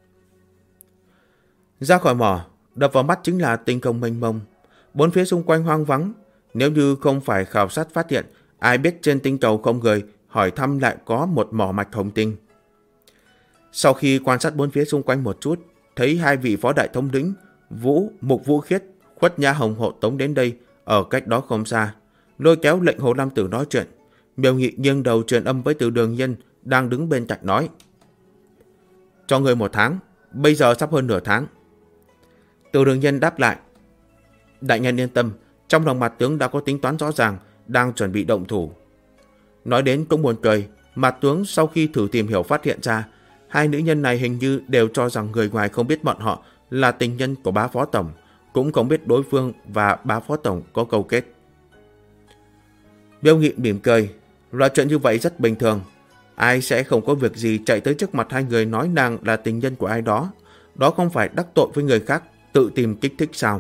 Ra khỏi mỏ, đập vào mắt chính là tinh không mênh mông, bốn phía xung quanh hoang vắng. Nếu như không phải khảo sát phát hiện, ai biết trên tinh cầu không người hỏi thăm lại có một mỏ mạch hồng tinh. Sau khi quan sát bốn phía xung quanh một chút, thấy hai vị phó đại thống lĩnh Mục Vũ Khiết, Khuất Nhã Hồng hộ tống đến đây, ở cách đó không xa, lôi kéo lệnh Hồ Lam Tử nói chuyện. Miêu Nghị nghiêng đầu truyền âm với Từ Đường Nhân đang đứng bên cạnh nói: cho người 1 tháng, bây giờ sắp hơn nửa tháng. Từ Đường Nhân đáp lại: đại nhân yên tâm, trong lòng Mạt tướng đã có tính toán rõ ràng, đang chuẩn bị động thủ. Nói đến cũng buồn cười, Mạt tướng sau khi thử tìm hiểu phát hiện ra, hai nữ nhân này hình như đều cho rằng người ngoài không biết bọn họ là tình nhân của bá phó tổng, cũng không biết đối phương và bá phó tổng có câu kết. Miêu Nghị mỉm cười, loại chuyện như vậy rất bình thường. Ai sẽ không có việc gì chạy tới trước mặt hai người nói nàng là tình nhân của ai đó. Đó không phải đắc tội với người khác, tự tìm kích thích sao?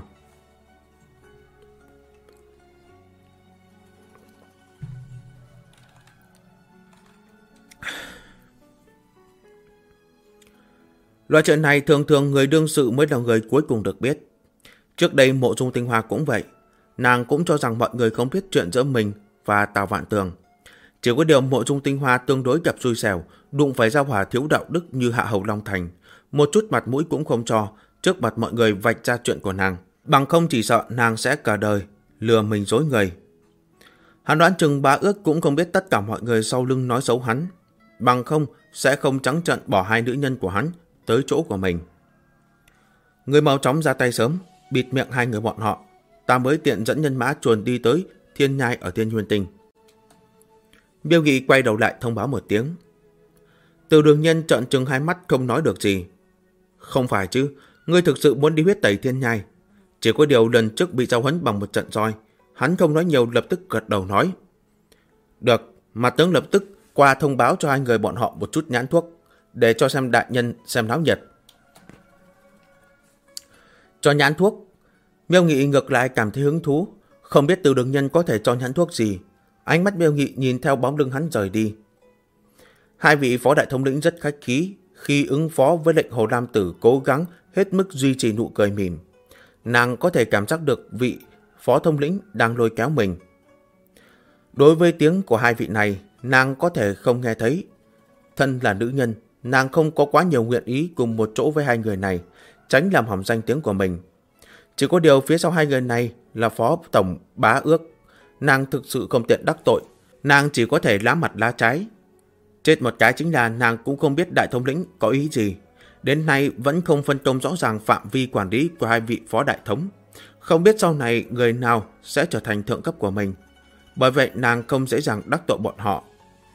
Loại chuyện này thường thường người đương sự mới là người cuối cùng được biết. Trước đây Mộ Dung Tinh Hoa cũng vậy. Nàng cũng cho rằng mọi người không biết chuyện giữa mình và Tào Vạn Tường. Chỉ có điều Mộ Dung Tinh Hoa tương đối gặp xui xẻo, đụng phải gia hỏa thiếu đạo đức như Hạ Hầu Long Thành. Một chút mặt mũi cũng không cho, trước mặt mọi người vạch ra chuyện của nàng. Bằng không chỉ sợ nàng sẽ cả đời lừa mình dối người. Hắn đoán chừng Bá Ước cũng không biết tất cả mọi người sau lưng nói xấu hắn. Bằng không sẽ không trắng trợn bỏ hai nữ nhân của hắn tới chỗ của mình. Người mau chóng ra tay sớm, bịt miệng hai người bọn họ. Ta mới tiện dẫn nhân mã chuồn đi tới Thiên Nhai ở Thiên Huyền Tinh. Miêu Nghị quay đầu lại thông báo một tiếng. Từ Đường Nhân trợn trừng hai mắt không nói được gì. Không phải chứ, ngươi thực sự muốn đi huyết tẩy Thiên Nhai? Chỉ có điều lần trước bị giao huấn bằng một trận roi, hắn không nói nhiều, lập tức gật đầu nói: được, mà tướng lập tức qua thông báo cho hai người bọn họ một chút nhãn thuốc, để cho xem đại nhân xem náo nhiệt. Cho nhãn thuốc? Miêu Nghị ngược lại cảm thấy hứng thú, không biết Từ Đường Nhân có thể cho nhãn thuốc gì. Ánh mắt Miêu Nghị nhìn theo bóng lưng hắn rời đi. Hai vị phó đại thống lĩnh rất khách khí, khi ứng phó với lệnh Hồ Lam Tử cố gắng hết mức duy trì nụ cười mỉm. Nàng có thể cảm giác được vị phó thống lĩnh đang lôi kéo mình. Đối với tiếng của hai vị này, nàng có thể không nghe thấy. Thân là nữ nhân, nàng không có quá nhiều nguyện ý cùng một chỗ với hai người này, tránh làm hỏng danh tiếng của mình. Chỉ có điều phía sau hai người này là phó tổng bá ước. Nàng thực sự không tiện đắc tội, nàng chỉ có thể lá mặt lá trái. Chết một cái chính là nàng cũng không biết đại thống lĩnh có ý gì. Đến nay vẫn không phân công rõ ràng phạm vi quản lý của hai vị phó đại thống. Không biết sau này người nào sẽ trở thành thượng cấp của mình. Bởi vậy nàng không dễ dàng đắc tội bọn họ.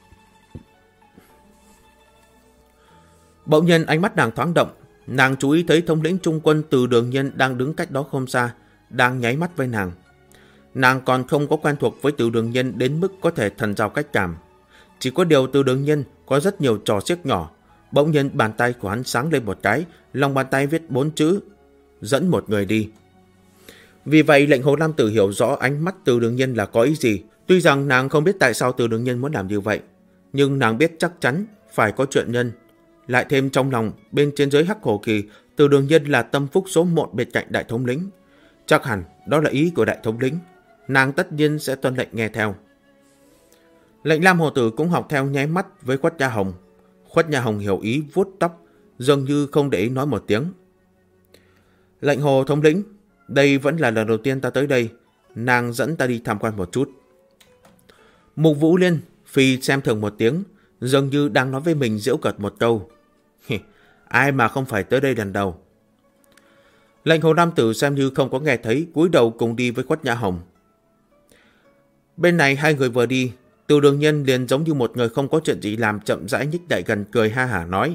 Bỗng nhiên ánh mắt nàng thoáng động. Nàng chú ý thấy thống lĩnh trung quân Từ Đường Nhân đang đứng cách đó không xa, đang nháy mắt với nàng. Nàng còn không có quen thuộc với Từ Đường Nhân đến mức có thể thần giao cách cảm. Chỉ có điều Từ Đường Nhân có rất nhiều trò xiếc nhỏ. Bỗng nhiên bàn tay của hắn sáng lên một cái, lòng bàn tay viết 4 chữ: dẫn một người đi. Vì vậy lệnh Hồ Lam Tử hiểu rõ ánh mắt Từ Đường Nhân là có ý gì. Tuy rằng nàng không biết tại sao Từ Đường Nhân muốn làm như vậy, nhưng nàng biết chắc chắn phải có chuyện nhân. Lại thêm trong lòng bên trên giới Hắc Hổ Kỳ, Từ Đường Nhân là tâm phúc số 1 bên cạnh đại thống lĩnh. Chắc hẳn đó là ý của đại thống lĩnh. Nàng tất nhiên sẽ tuân lệnh nghe theo. Lệnh Lam Hồ Tử cũng học theo nháy mắt với Khuất Nha Hồng. Khuất Nha Hồng hiểu ý vuốt tóc, dường như không để ý nói một tiếng. Lệnh Hồ thống lĩnh, đây vẫn là lần đầu tiên ta tới đây. Nàng dẫn ta đi tham quan một chút. Mục Vũ Liên phi xem thường một tiếng, dường như đang nói với mình giễu cợt một câu. Ai mà không phải tới đây lần đầu. Lệnh Hồ Nam Tử xem như không có nghe thấy, cúi đầu cùng đi với Khuất Nha Hồng. Bên này hai người vừa đi, Từ Đường Nhân liền giống như một người không có chuyện gì làm, chậm rãi nhích lại gần, cười ha hả nói: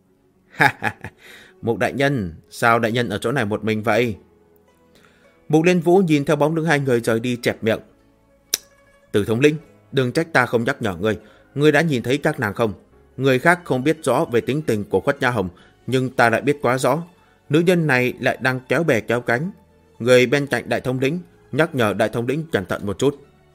Mục đại nhân, sao đại nhân ở chỗ này một mình vậy? Mục Liên Vũ nhìn theo bóng lưng hai người rời đi, chẹp miệng: Từ thống lĩnh, đừng trách ta không nhắc nhở ngươi. Ngươi đã nhìn thấy các nàng không? Người khác không biết rõ về tính tình của Khuất Nha Hồng, nhưng ta lại biết quá rõ. Nữ nhân này lại đang kéo bè kéo cánh. Người bên cạnh đại thống lĩnh nhắc nhở đại thống lĩnh cẩn thận một chút.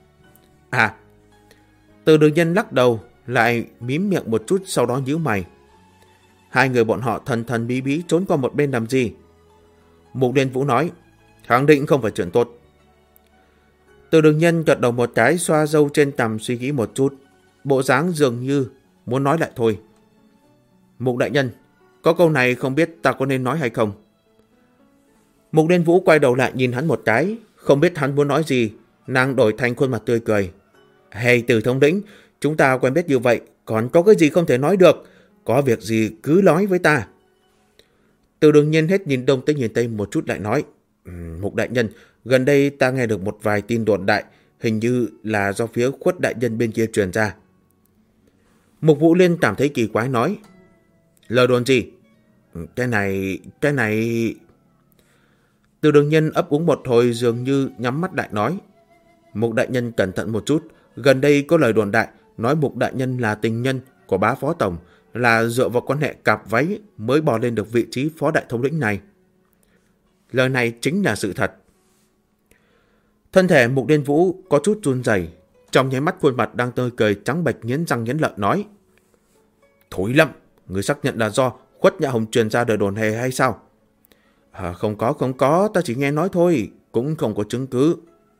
Từ Đường Nhân lắc đầu, lại mím miệng một chút, sau đó nhíu mày. Hai người bọn họ thần thần bí bí trốn qua một bên làm gì? Mục Liên Vũ nói: khẳng định không phải chuyện tốt. Từ Đường Nhân gật đầu một cái, xoa râu trên cằm suy nghĩ một chút, bộ dáng dường như muốn nói lại thôi. Mục đại nhân, có câu này không biết ta có nên nói hay không? Mục Liên Vũ quay đầu lại nhìn hắn một cái, không biết hắn muốn nói gì. Nàng đổi thành khuôn mặt tươi cười: Hey Từ thống lĩnh, chúng ta quen biết như vậy, còn có cái gì không thể nói được? Có việc gì cứ nói với ta. Từ Đường Nhân hết nhìn đông tới nhìn tây một chút lại nói: Mục đại nhân, gần đây ta nghe được một vài tin đồn đại, hình như là do phía Khuất đại nhân bên kia truyền ra. Mục Vũ Liên cảm thấy kỳ quái nói: lời đồn gì? Cái này... Từ Đường Nhân ấp úng một hồi, dường như nhắm mắt lại nói: Mục đại nhân cẩn thận một chút, gần đây có lời đồn đại nói Mục đại nhân là tình nhân của bá phó tổng, là dựa vào quan hệ cặp váy mới bò lên được vị trí phó đại thống lĩnh này. Lời này chính là sự thật. Thân thể Mục Liên Vũ có chút run rẩy, trong nháy mắt khuôn mặt đang tươi cười trắng bệch, nghiến răng nghiến lợi nói: Thối lắm, người xác nhận là do Khuất Nhã Hồng truyền ra đời đồn hề hay sao? Không có, ta chỉ nghe nói thôi, cũng không có chứng cứ.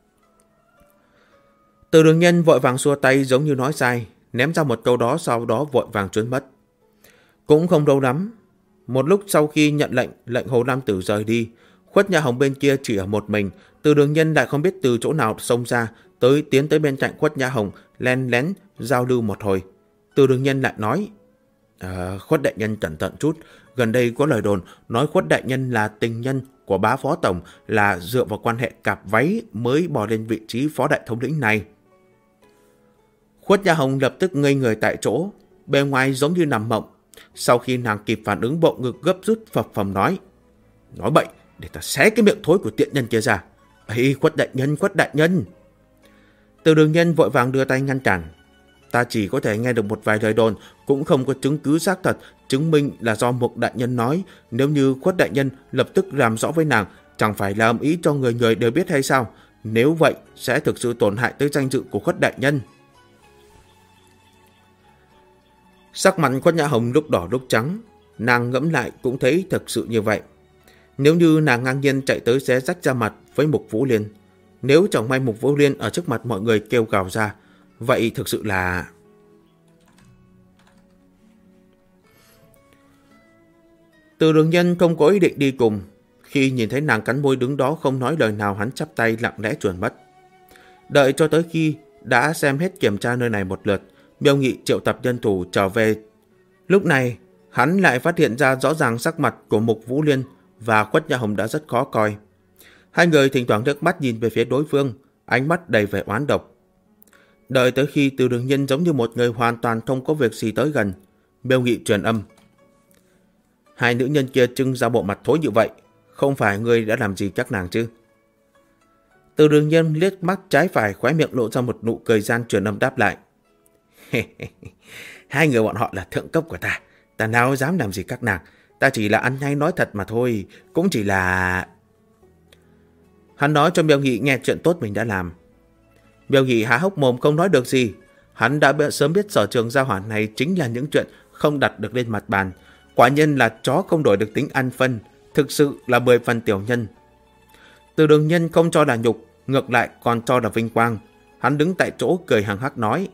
Từ Đường Nhân vội vàng xua tay giống như nói sai, ném ra một câu đó, sau đó vội vàng trốn mất. Cũng không đâu lắm. Một lúc sau khi nhận lệnh Hồ Nam Tử rời đi, Khuất Nhã Hồng bên kia chỉ ở một mình. Từ Đường Nhân lại không biết từ chỗ nào xông ra, tiến tới bên cạnh Khuất Nhã Hồng, len lén giao lưu một hồi. Từ Đường Nhân lại nói: Khuất đại nhân cẩn thận chút, gần đây có lời đồn nói Khuất đại nhân là tình nhân của bá phó tổng, là dựa vào quan hệ cặp váy mới bò lên vị trí phó đại thống lĩnh này. Khuất Nhã Hồng lập tức ngây người tại chỗ, bề ngoài giống như nằm mộng. Sau khi nàng kịp phản ứng, bộ ngực gấp rút phập phồng nói: Nói bậy, để ta xé cái miệng thối của tiện nhân kia ra. Ê, Khuất đại nhân. Từ Đường Nhân vội vàng đưa tay ngăn cản: Ta chỉ có thể nghe được một vài lời đồn, cũng không có chứng cứ xác thật chứng minh là do Mục đại nhân nói. Nếu như Khuất đại nhân lập tức làm rõ với nàng, chẳng phải là âm ý cho người người đều biết hay sao? Nếu vậy sẽ thực sự tổn hại tới danh dự của Khuất đại nhân. Sắc mặt Khuất Nhã Hồng lúc đỏ lúc trắng, Nàng ngẫm lại cũng thấy thực sự như vậy. Nếu như nàng ngang nhiên chạy tới xé rách ra mặt với Mục Vũ Liên, nếu chẳng may Mục Vũ Liên ở trước mặt mọi người kêu gào ra, vậy thực sự là... Từ Đường Nhân không có ý định đi cùng. Khi nhìn thấy nàng cắn môi đứng đó không nói lời nào, hắn chắp tay lặng lẽ chuồn mất. Đợi cho tới khi đã xem hết kiểm tra nơi này một lượt, Miêu Nghị triệu tập nhân thủ trở về. Lúc này, hắn lại phát hiện ra rõ ràng sắc mặt của Mục Vũ Liên và Khuất Nhã Hồng đã rất khó coi. Hai người thỉnh thoảng nước mắt nhìn về phía đối phương, ánh mắt đầy vẻ oán độc. Đợi tới khi Từ Đường Nhân giống như một người hoàn toàn không có việc gì tới gần, Miêu Nghị truyền âm. Hai nữ nhân kia trưng ra bộ mặt thối như vậy, không phải ngươi đã làm gì các nàng chứ? Từ Đường Nhân liếc mắt trái phải, khóe miệng lộ ra một nụ cười gian, truyền âm đáp lại. Hai người bọn họ là thượng cấp của ta, ta nào dám làm gì các nàng, ta chỉ là ăn nhay nói thật mà thôi, cũng chỉ là... Hắn nói cho Miêu Nghị nghe chuyện tốt mình đã làm. Miêu Nghị há hốc mồm không nói được gì. Hắn đã sớm biết sở trường giao hỏa này chính là những chuyện không đặt được lên mặt bàn. Quả nhiên là chó không đổi được tính ăn phân, thực sự là 10 phần tiểu nhân. Từ Đường Nhân không cho là nhục, ngược lại còn cho là vinh quang. Hắn đứng tại chỗ cười hằng hắc nói.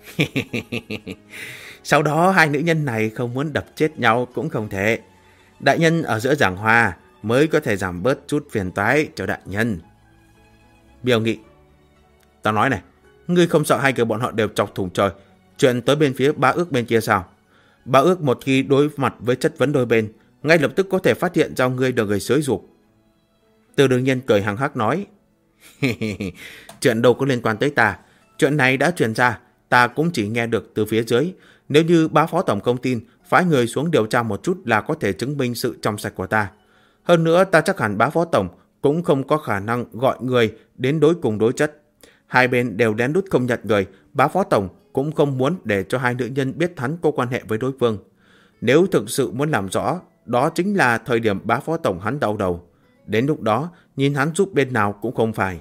Sau đó hai nữ nhân này không muốn đập chết nhau cũng không thể. Đại nhân ở giữa giảng hòa mới có thể giảm bớt chút phiền toái cho đại nhân. Miêu Nghị, tao nói này, ngươi không sợ hai người bọn họ đều chọc thủng trời, chuyện tới bên phía Bá Ước bên kia sao? Bá Ước một khi đối mặt với chất vấn đôi bên, ngay lập tức có thể phát hiện ra ngươi được người xới dục. Từ Đường Nhân cười hằng hắc nói. Chuyện đâu có liên quan tới ta. Chuyện này đã truyền ra, ta cũng chỉ nghe được từ phía dưới. Nếu như Bá Phó Tổng không tin, phái người xuống điều tra một chút là có thể chứng minh sự trong sạch của ta. Hơn nữa ta chắc hẳn Bá Phó Tổng cũng không có khả năng gọi người đến đối cùng đối chất. Hai bên đều lén lút không nhận người, Bá Phó Tổng cũng không muốn để cho hai nữ nhân biết hắn có quan hệ với đối phương. Nếu thực sự muốn làm rõ, đó chính là thời điểm Bá Phó Tổng hắn đau đầu. Đến lúc đó, nhìn hắn giúp bên nào cũng không phải.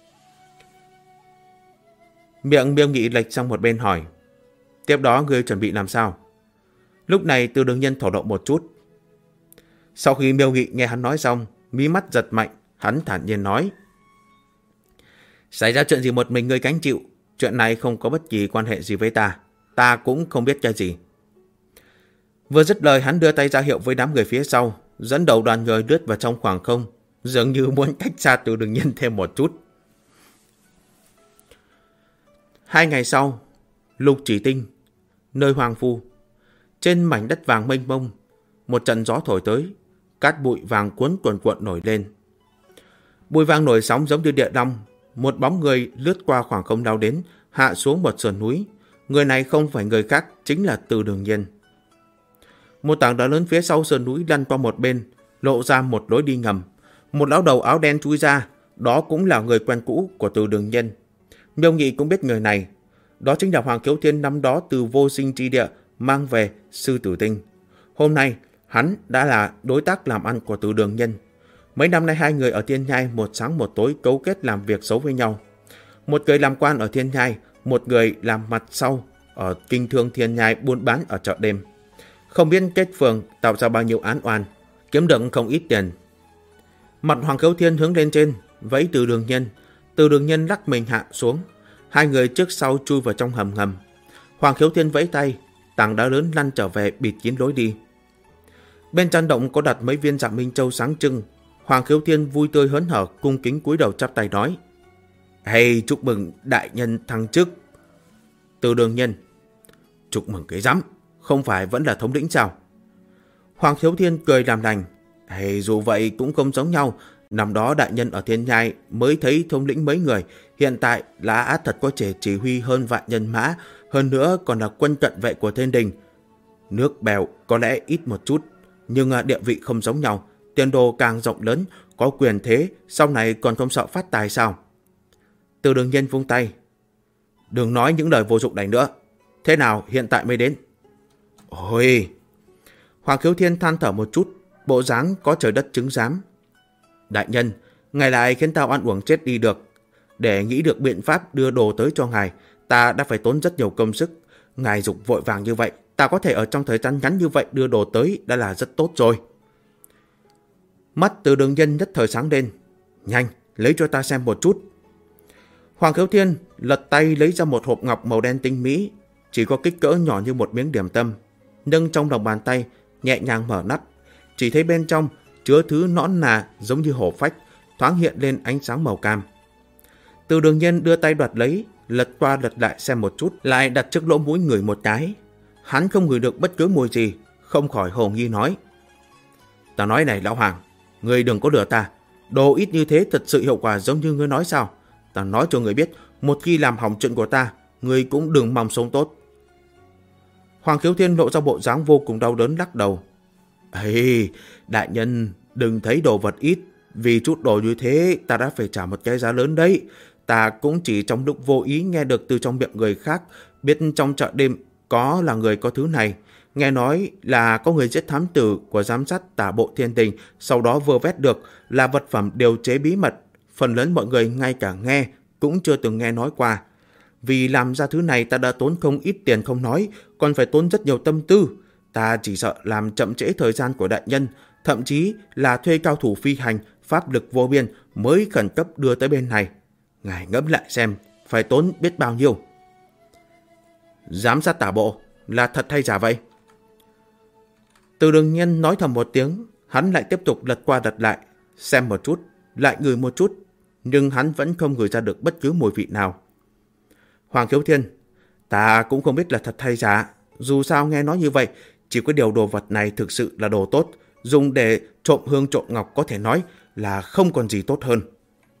Miệng Miêu Nghị lệch sang một bên hỏi. Tiếp đó ngươi chuẩn bị làm sao? Lúc này Từ Đường Nhân thổ lộ một chút. Sau khi Miêu Nghị nghe hắn nói xong, mí mắt giật mạnh, hắn thản nhiên nói. Xảy ra chuyện gì một mình ngươi gánh chịu, chuyện này không có bất kỳ quan hệ gì với ta, ta cũng không biết cái gì. Vừa dứt lời, hắn đưa tay ra hiệu với đám người phía sau, dẫn đầu đoàn người lướt vào trong khoảng không, dường như muốn cách xa Từ Đường Nhân thêm một chút. 2 ngày sau, Lục Chỉ Tinh, nơi hoang vu, trên mảnh đất vàng mênh mông, một trận gió thổi tới, cát bụi vàng cuốn cuồn cuộn nổi lên. Bụi vàng nổi sóng giống như địa long, một bóng người lướt qua khoảng không lao đến, hạ xuống một sườn núi. Người này không phải người khác, chính là Từ Đường Nhân. Một tảng đá lớn phía sau sườn núi lăn qua một bên, lộ ra một lối đi ngầm. Một lão đầu áo đen chui ra, đó cũng là người quen cũ của Từ Đường Nhân. Miêu Nghị cũng biết người này, đó chính là Hoàng Khiếu Thiên năm đó từ vô sinh tri địa mang về Sư Tử Tinh. Hôm nay, hắn đã là đối tác làm ăn của Từ Đường Nhân. Mấy năm nay hai người ở Thiên Nhai một sáng một tối cấu kết làm việc xấu với nhau. Một người làm quan ở Thiên Nhai, một người làm mặt sau ở kinh thương Thiên Nhai buôn bán ở chợ đêm. Không biết kết phường tạo ra bao nhiêu án oan, kiếm được không ít tiền. Mặt Hoàng Khiếu Thiên hướng lên trên, vẫy Từ Đường Nhân. Từ Đường Nhân lắc mình hạ xuống. Hai người trước sau chui vào trong hầm ngầm. Hoàng Khiếu Thiên vẫy tay, tảng đá lớn lăn trở về bịt kín lối đi. Bên trong động có đặt mấy viên Dạ Minh Châu sáng trưng. Hoàng Khiếu Thiên vui tươi hớn hở, cung kính cúi đầu chắp tay nói. Hey, chúc mừng đại nhân thăng chức. Từ Đường Nhân. Chúc mừng cái rắm, không phải vẫn là thống lĩnh sao? Hoàng Khiếu Thiên cười làm lành. Hey, dù vậy cũng không giống nhau. Năm đó đại nhân ở Thiên Nhai mới thấy thống lĩnh mấy người, hiện tại là Á thật có thể chỉ huy hơn vạn nhân mã, hơn nữa còn là quân cận vệ của Thiên Đình. Nước bèo có lẽ ít một chút, nhưng địa vị không giống nhau, tiền đồ càng rộng lớn, có quyền thế, sau này còn không sợ phát tài sao? Từ Đường Nhân vung tay. Đừng nói những lời vô dụng này nữa. Thế nào hiện tại mới đến? Ôi! Hoàng Khiếu Thiên than thở một chút, bộ dáng có trời đất chứng giám. Đại nhân, ngài lại khiến tao ăn uống chết đi được. Để nghĩ được biện pháp đưa đồ tới cho ngài, ta đã phải tốn rất nhiều công sức. Ngài dục vội vàng như vậy, ta có thể ở trong thời gian ngắn như vậy đưa đồ tới đã là rất tốt rồi. Mắt Từ Đường Nhân nhất thời sáng lên. Nhanh, lấy cho ta xem một chút. Hoàng Khiếu Thiên lật tay lấy ra một hộp ngọc màu đen tinh mỹ, chỉ có kích cỡ nhỏ như một miếng điểm tâm, nâng trong lòng bàn tay, nhẹ nhàng mở nắp, chỉ thấy bên trong chứa thứ nõn nà giống như hổ phách, thoáng hiện lên ánh sáng màu cam. Từ Đường Nhân đưa tay đoạt lấy, lật qua lật lại xem một chút, lại đặt trước lỗ mũi ngửi một cái. Hắn không ngửi được bất cứ mùi gì, không khỏi hồ nghi nói: Ta nói này lão Hoàng, ngươi đừng có lừa ta, đồ ít như thế thật sự hiệu quả giống như ngươi nói sao? Ta nói cho ngươi biết, một khi làm hỏng chuyện của ta, ngươi cũng đừng mong sống tốt. Hoàng Khiếu Thiên lộ ra bộ dáng vô cùng đau đớn, lắc đầu. Ê, đại nhân, đừng thấy đồ vật ít, vì chút đồ như thế ta đã phải trả một cái giá lớn đấy. Ta cũng chỉ trong lúc vô ý nghe được từ trong miệng người khác, biết trong chợ đêm có là người có thứ này. Nghe nói là có người giết thám tử của giám sát Tả Bộ Thiên Đình, sau đó vơ vét được là vật phẩm điều chế bí mật. Phần lớn mọi người ngay cả nghe cũng chưa từng nghe nói qua. Vì làm ra thứ này ta đã tốn không ít tiền không nói, còn phải tốn rất nhiều tâm tư. Ta chỉ sợ làm chậm trễ thời gian của đại nhân, thậm chí là thuê cao thủ phi hành, pháp lực vô biên mới khẩn cấp đưa tới bên này. Ngài ngẫm lại xem, phải tốn biết bao nhiêu. Giám sát Tả Bộ là thật hay giả vậy? Từ Đường Nhân nói thầm một tiếng, hắn lại tiếp tục lật qua lật lại, xem một chút, lại ngửi một chút, nhưng hắn vẫn không ngửi ra được bất cứ mùi vị nào. Hoàng Khiếu Thiên, ta cũng không biết là thật hay giả, dù sao nghe nói như vậy, chỉ có điều đồ vật này thực sự là đồ tốt, dùng để trộm hương trộm ngọc có thể nói là không còn gì tốt hơn.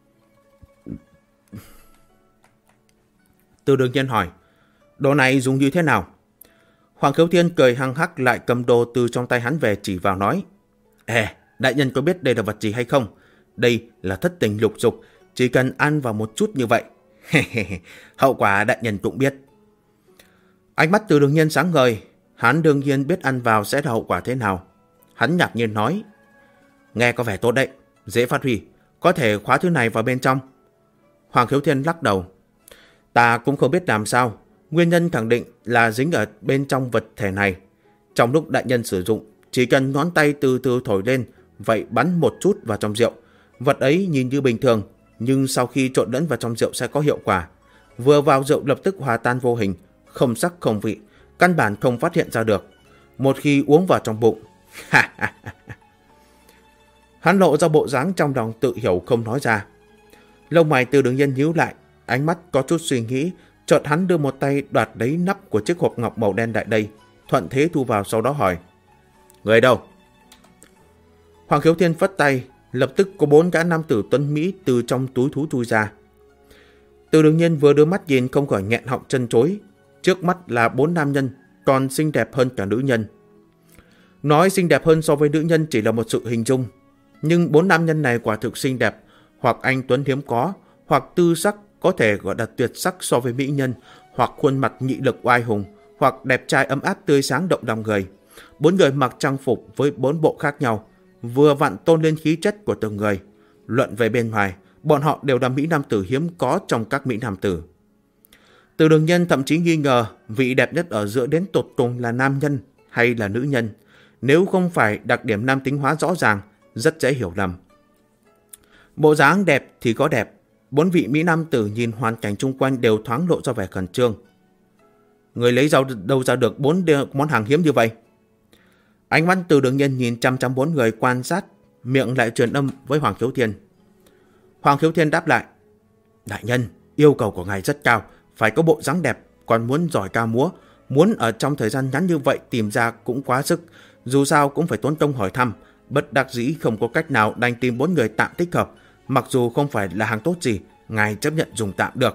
Từ Đường Nhân hỏi, đồ này dùng như thế nào? Hoàng Khiếu Thiên cười hăng hắc lại cầm đồ từ trong tay hắn về chỉ vào nói, đại nhân có biết đây là vật gì hay không? Đây là thất tình lục dục, chỉ cần ăn vào một chút như vậy. Hậu quả đại nhân cũng biết. Ánh mắt Từ Đường Nhân sáng ngời, hắn đương nhiên biết ăn vào sẽ là hậu quả thế nào. Hắn ngạc nhiên nói, nghe có vẻ tốt đấy, dễ phát huy, có thể khóa thứ này vào bên trong. Hoàng Khiếu Thiên lắc đầu, ta cũng không biết làm sao, nguyên nhân khẳng định là dính ở bên trong vật thể này. Trong lúc đại nhân sử dụng, chỉ cần ngón tay từ từ thổi lên, vậy bắn một chút vào trong rượu. Vật ấy nhìn như bình thường, nhưng sau khi trộn lẫn vào trong rượu sẽ có hiệu quả. Vừa vào rượu lập tức hòa tan vô hình, không sắc không vị, căn bản không phát hiện ra được. Một khi uống vào trong bụng, hắn lộ ra bộ dáng trong lòng tự hiểu không nói ra. Lông mày Từ Đường Nhân nhíu lại, ánh mắt có chút suy nghĩ, chợt hắn đưa một tay đoạt lấy nắp của chiếc hộp ngọc màu đen đại đây, thuận thế thu vào, sau đó hỏi, người đâu? Hoàng Khiếu Thiên phất tay, lập tức có 4 gã nam tử tuấn mỹ từ trong túi thú chui ra. Từ Đường Nhân vừa đưa mắt nhìn không khỏi nghẹn họng chân chối. Trước mắt là 4 nam nhân, còn xinh đẹp hơn cả nữ nhân. Nói xinh đẹp hơn so với nữ nhân chỉ là một sự hình dung, nhưng 4 nam nhân này quả thực xinh đẹp, hoặc anh tuấn hiếm có, hoặc tư sắc có thể gọi là tuyệt sắc so với mỹ nhân, hoặc khuôn mặt nghị lực oai hùng, hoặc đẹp trai ấm áp tươi sáng động lòng người. 4 người mặc trang phục với 4 bộ khác nhau, vừa vặn tôn lên khí chất của từng người. Luận về bên ngoài, bọn họ đều là mỹ nam tử hiếm có trong các mỹ nam tử. Từ Đường Nhân thậm chí nghi ngờ vị đẹp nhất ở giữa đến tột cùng là nam nhân hay là nữ nhân. Nếu không phải đặc điểm nam tính hóa rõ ràng, rất dễ hiểu lầm. Bộ dáng đẹp thì có đẹp, 4 vị mỹ nam tử nhìn hoàn cảnh chung quanh đều thoáng lộ ra vẻ khẩn trương. Người lấy đâu ra được 4 món hàng hiếm như vậy? Ánh mắt Từ Đường Nhân nhìn chăm chăm 4 người quan sát, miệng lại truyền âm với Hoàng Khiếu Thiên. Hoàng Khiếu Thiên đáp lại, đại nhân, yêu cầu của ngài rất cao, phải có bộ dáng đẹp, còn muốn giỏi ca múa, muốn ở trong thời gian ngắn như vậy tìm ra cũng quá sức, dù sao cũng phải tốn công hỏi thăm, bất đắc dĩ không có cách nào đành tìm 4 người tạm thích hợp, mặc dù không phải là hàng tốt gì, ngài chấp nhận dùng tạm được.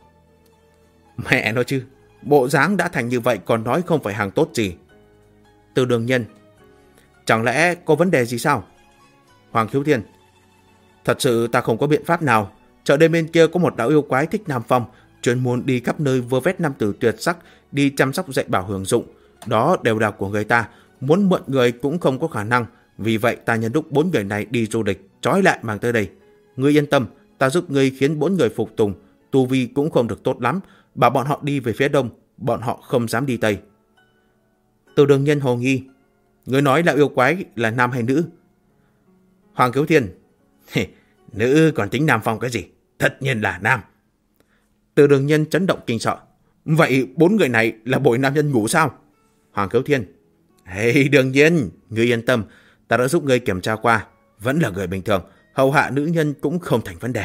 Mẹ nói chứ, bộ dáng đã thành như vậy còn nói không phải hàng tốt gì. Từ Đường Nhân, chẳng lẽ có vấn đề gì sao? Hoàng Khiếu Thiên, thật sự ta không có biện pháp nào. Chợ đêm bên kia có một đạo yêu quái thích nam phong, chuyên môn đi khắp nơi vơ vét nam tử tuyệt sắc, đi chăm sóc dạy bảo hưởng dụng. Đó đều là của người ta, muốn mượn người cũng không có khả năng. Vì vậy ta nhân lúc 4 người này đi du lịch, trói lại mang tới đây. Ngươi yên tâm, ta giúp ngươi khiến 4 người phục tùng, tu vi cũng không được tốt lắm, bảo bọn họ đi về phía đông, bọn họ không dám đi tây. Từ Đường Nhân hồ nghi. Người nói là yêu quái là nam hay nữ? Hoàng Khiếu Thiên. Nữ còn tính nam phong cái gì? Tất nhiên là nam. Từ Đường Nhân chấn động kinh sợ. Vậy 4 người này là bội nam nhân ngủ sao? Hoàng Khiếu Thiên. Đương nhiên, ngươi yên tâm, ta đã giúp ngươi kiểm tra qua, vẫn là người bình thường, hầu hạ nữ nhân cũng không thành vấn đề.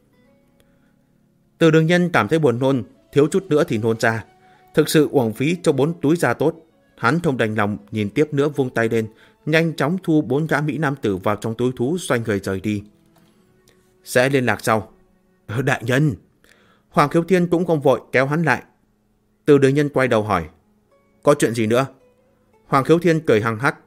Từ Đường Nhân cảm thấy buồn nôn, thiếu chút nữa thì nôn ra. Thực sự uổng phí cho 4 túi da tốt. Hắn không đành lòng nhìn tiếp nữa, vung tay lên, nhanh chóng thu 4 gã mỹ nam tử vào trong túi thú, xoay người rời đi. Sẽ liên lạc sau. Đại nhân. Hoàng Khiếu Thiên cũng không vội, kéo hắn lại. Từ Đường Nhân quay đầu hỏi. Có chuyện gì nữa? Hoàng Khiếu Thiên cười hăng hắc.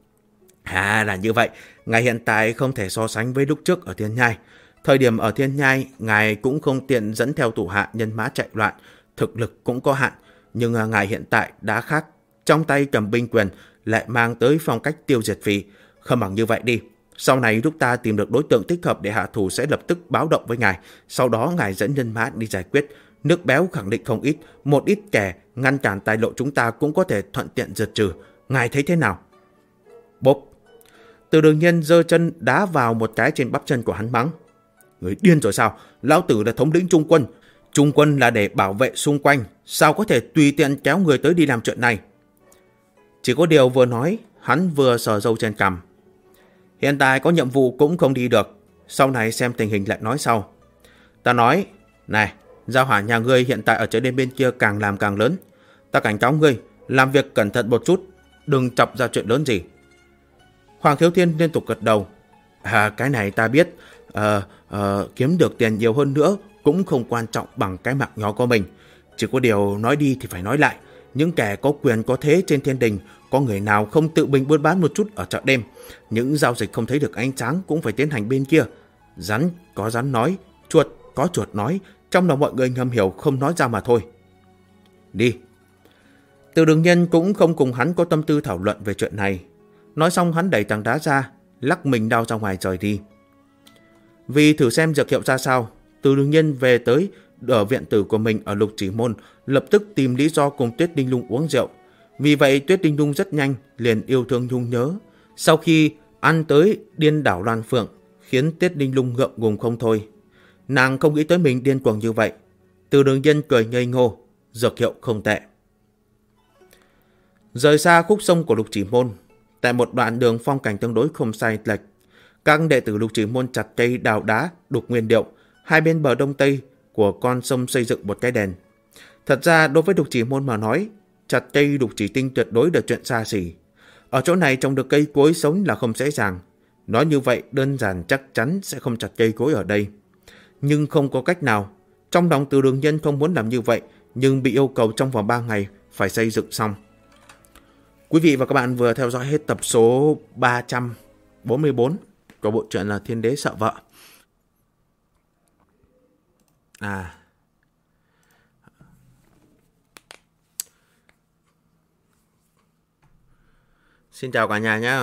Là như vậy, ngài hiện tại không thể so sánh với lúc trước ở Thiên Nhai. Thời điểm ở Thiên Nhai, ngài cũng không tiện dẫn theo thủ hạ nhân mã chạy loạn, thực lực cũng có hạn. Nhưng ngài hiện tại đã khác, trong tay cầm binh quyền, lại mang tới phong cách tiêu diệt phỉ. Không bằng như vậy đi. Sau này lúc ta tìm được đối tượng thích hợp để hạ thủ sẽ lập tức báo động với ngài. Sau đó ngài dẫn nhân mã đi giải quyết. Nước béo khẳng định không ít, một ít kẻ ngăn cản tài lộ chúng ta cũng có thể thuận tiện diệt trừ. Ngài thấy thế nào? Bốp. Từ Đường Nhân giơ chân đá vào một cái trên bắp chân của hắn, mắng. Người điên rồi sao? Lão tử là thống lĩnh trung quân. Trung quân là để bảo vệ xung quanh. Sao có thể tùy tiện kéo người tới đi làm chuyện này? Chỉ có điều vừa nói, hắn vừa sờ râu trên cằm. Hiện tại có nhiệm vụ cũng không đi được. Sau này xem tình hình lại nói sau. Ta nói, này, gia hỏa nhà ngươi hiện tại ở chợ đêm bên kia càng làm càng lớn. Ta cảnh cáo ngươi, làm việc cẩn thận một chút, đừng chọc ra chuyện lớn gì. Hoàng Khiếu Thiên liên tục gật đầu. Cái này ta biết, kiếm được tiền nhiều hơn nữa cũng không quan trọng bằng cái mạng nhỏ của mình. Chỉ có điều nói đi thì phải nói lại, những kẻ có quyền có thế trên thiên đình, có người nào không tự mình buôn bán một chút ở chợ đêm. Những giao dịch không thấy được ánh sáng cũng phải tiến hành bên kia. Rắn có rắn nói, chuột có chuột nói, trong lòng mọi người ngầm hiểu không nói ra mà thôi. Đi. Từ Đường Nhân cũng không cùng hắn có tâm tư thảo luận về chuyện này. Nói xong hắn đẩy tảng đá ra, lắc mình đao ra ngoài rời đi. Vì thử xem dược hiệu ra sao, Từ Đường Nhân về tới ở viện tử của mình ở Lục Chỉ Môn, lập tức tìm lý do cùng Tuyết Đinh Lung uống rượu. Vì vậy Tuyết Đinh Lung rất nhanh liền yêu thương nhung nhớ. Sau khi ăn tới điên đảo Loan Phượng, khiến Tuyết Đinh Lung ngượng ngùng không thôi. Nàng không nghĩ tới mình điên cuồng như vậy. Từ Đường Nhân cười ngây ngô, dược hiệu không tệ. Rời xa khúc sông của Lục Chỉ Môn, tại một đoạn đường phong cảnh tương đối không sai lệch, các đệ tử Lục Chỉ Môn chặt cây đào đá đục nguyên liệu, hai bên bờ đông tây của con sông xây dựng một cái đền. Thật ra đối với Lục Chỉ Môn mà nói, chặt cây đục chỉ tinh tuyệt đối là chuyện xa xỉ. Ở chỗ này trồng được cây cối sống là không dễ dàng. Nói như vậy đơn giản chắc chắn sẽ không chặt cây cối ở đây. Nhưng không có cách nào. Trong lòng Từ Đường Nhân không muốn làm như vậy, nhưng bị yêu cầu trong vòng 3 ngày phải xây dựng xong. Quý vị và các bạn vừa theo dõi hết tập số 344 của bộ truyện là Thiên Đế Sợ Vợ. Xin chào cả nhà nhé.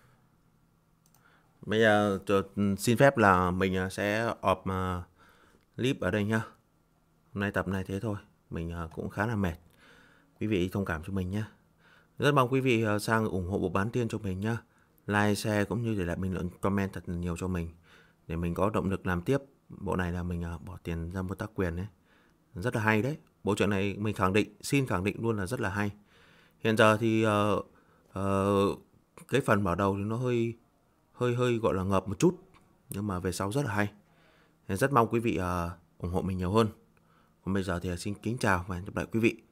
Bây giờ xin phép là mình sẽ off clip ở đây nhá. Hôm nay tập này thế thôi, mình cũng khá là mệt. Quý vị thông cảm cho mình nhé. Rất mong quý vị sang ủng hộ bộ bán tiên cho mình nhé. Like, share cũng như để lại bình luận, comment thật nhiều cho mình, để mình có động lực làm tiếp. Bộ này là mình bỏ tiền ra mua tác quyền đấy. Rất là hay đấy. Bộ truyện này mình xin khẳng định luôn là rất là hay. Hiện giờ thì cái phần mở đầu thì nó hơi gọi là ngợp một chút, nhưng mà về sau rất là hay. Nên rất mong quý vị ủng hộ mình nhiều hơn. Còn bây giờ thì xin kính chào và hẹn gặp lại quý vị.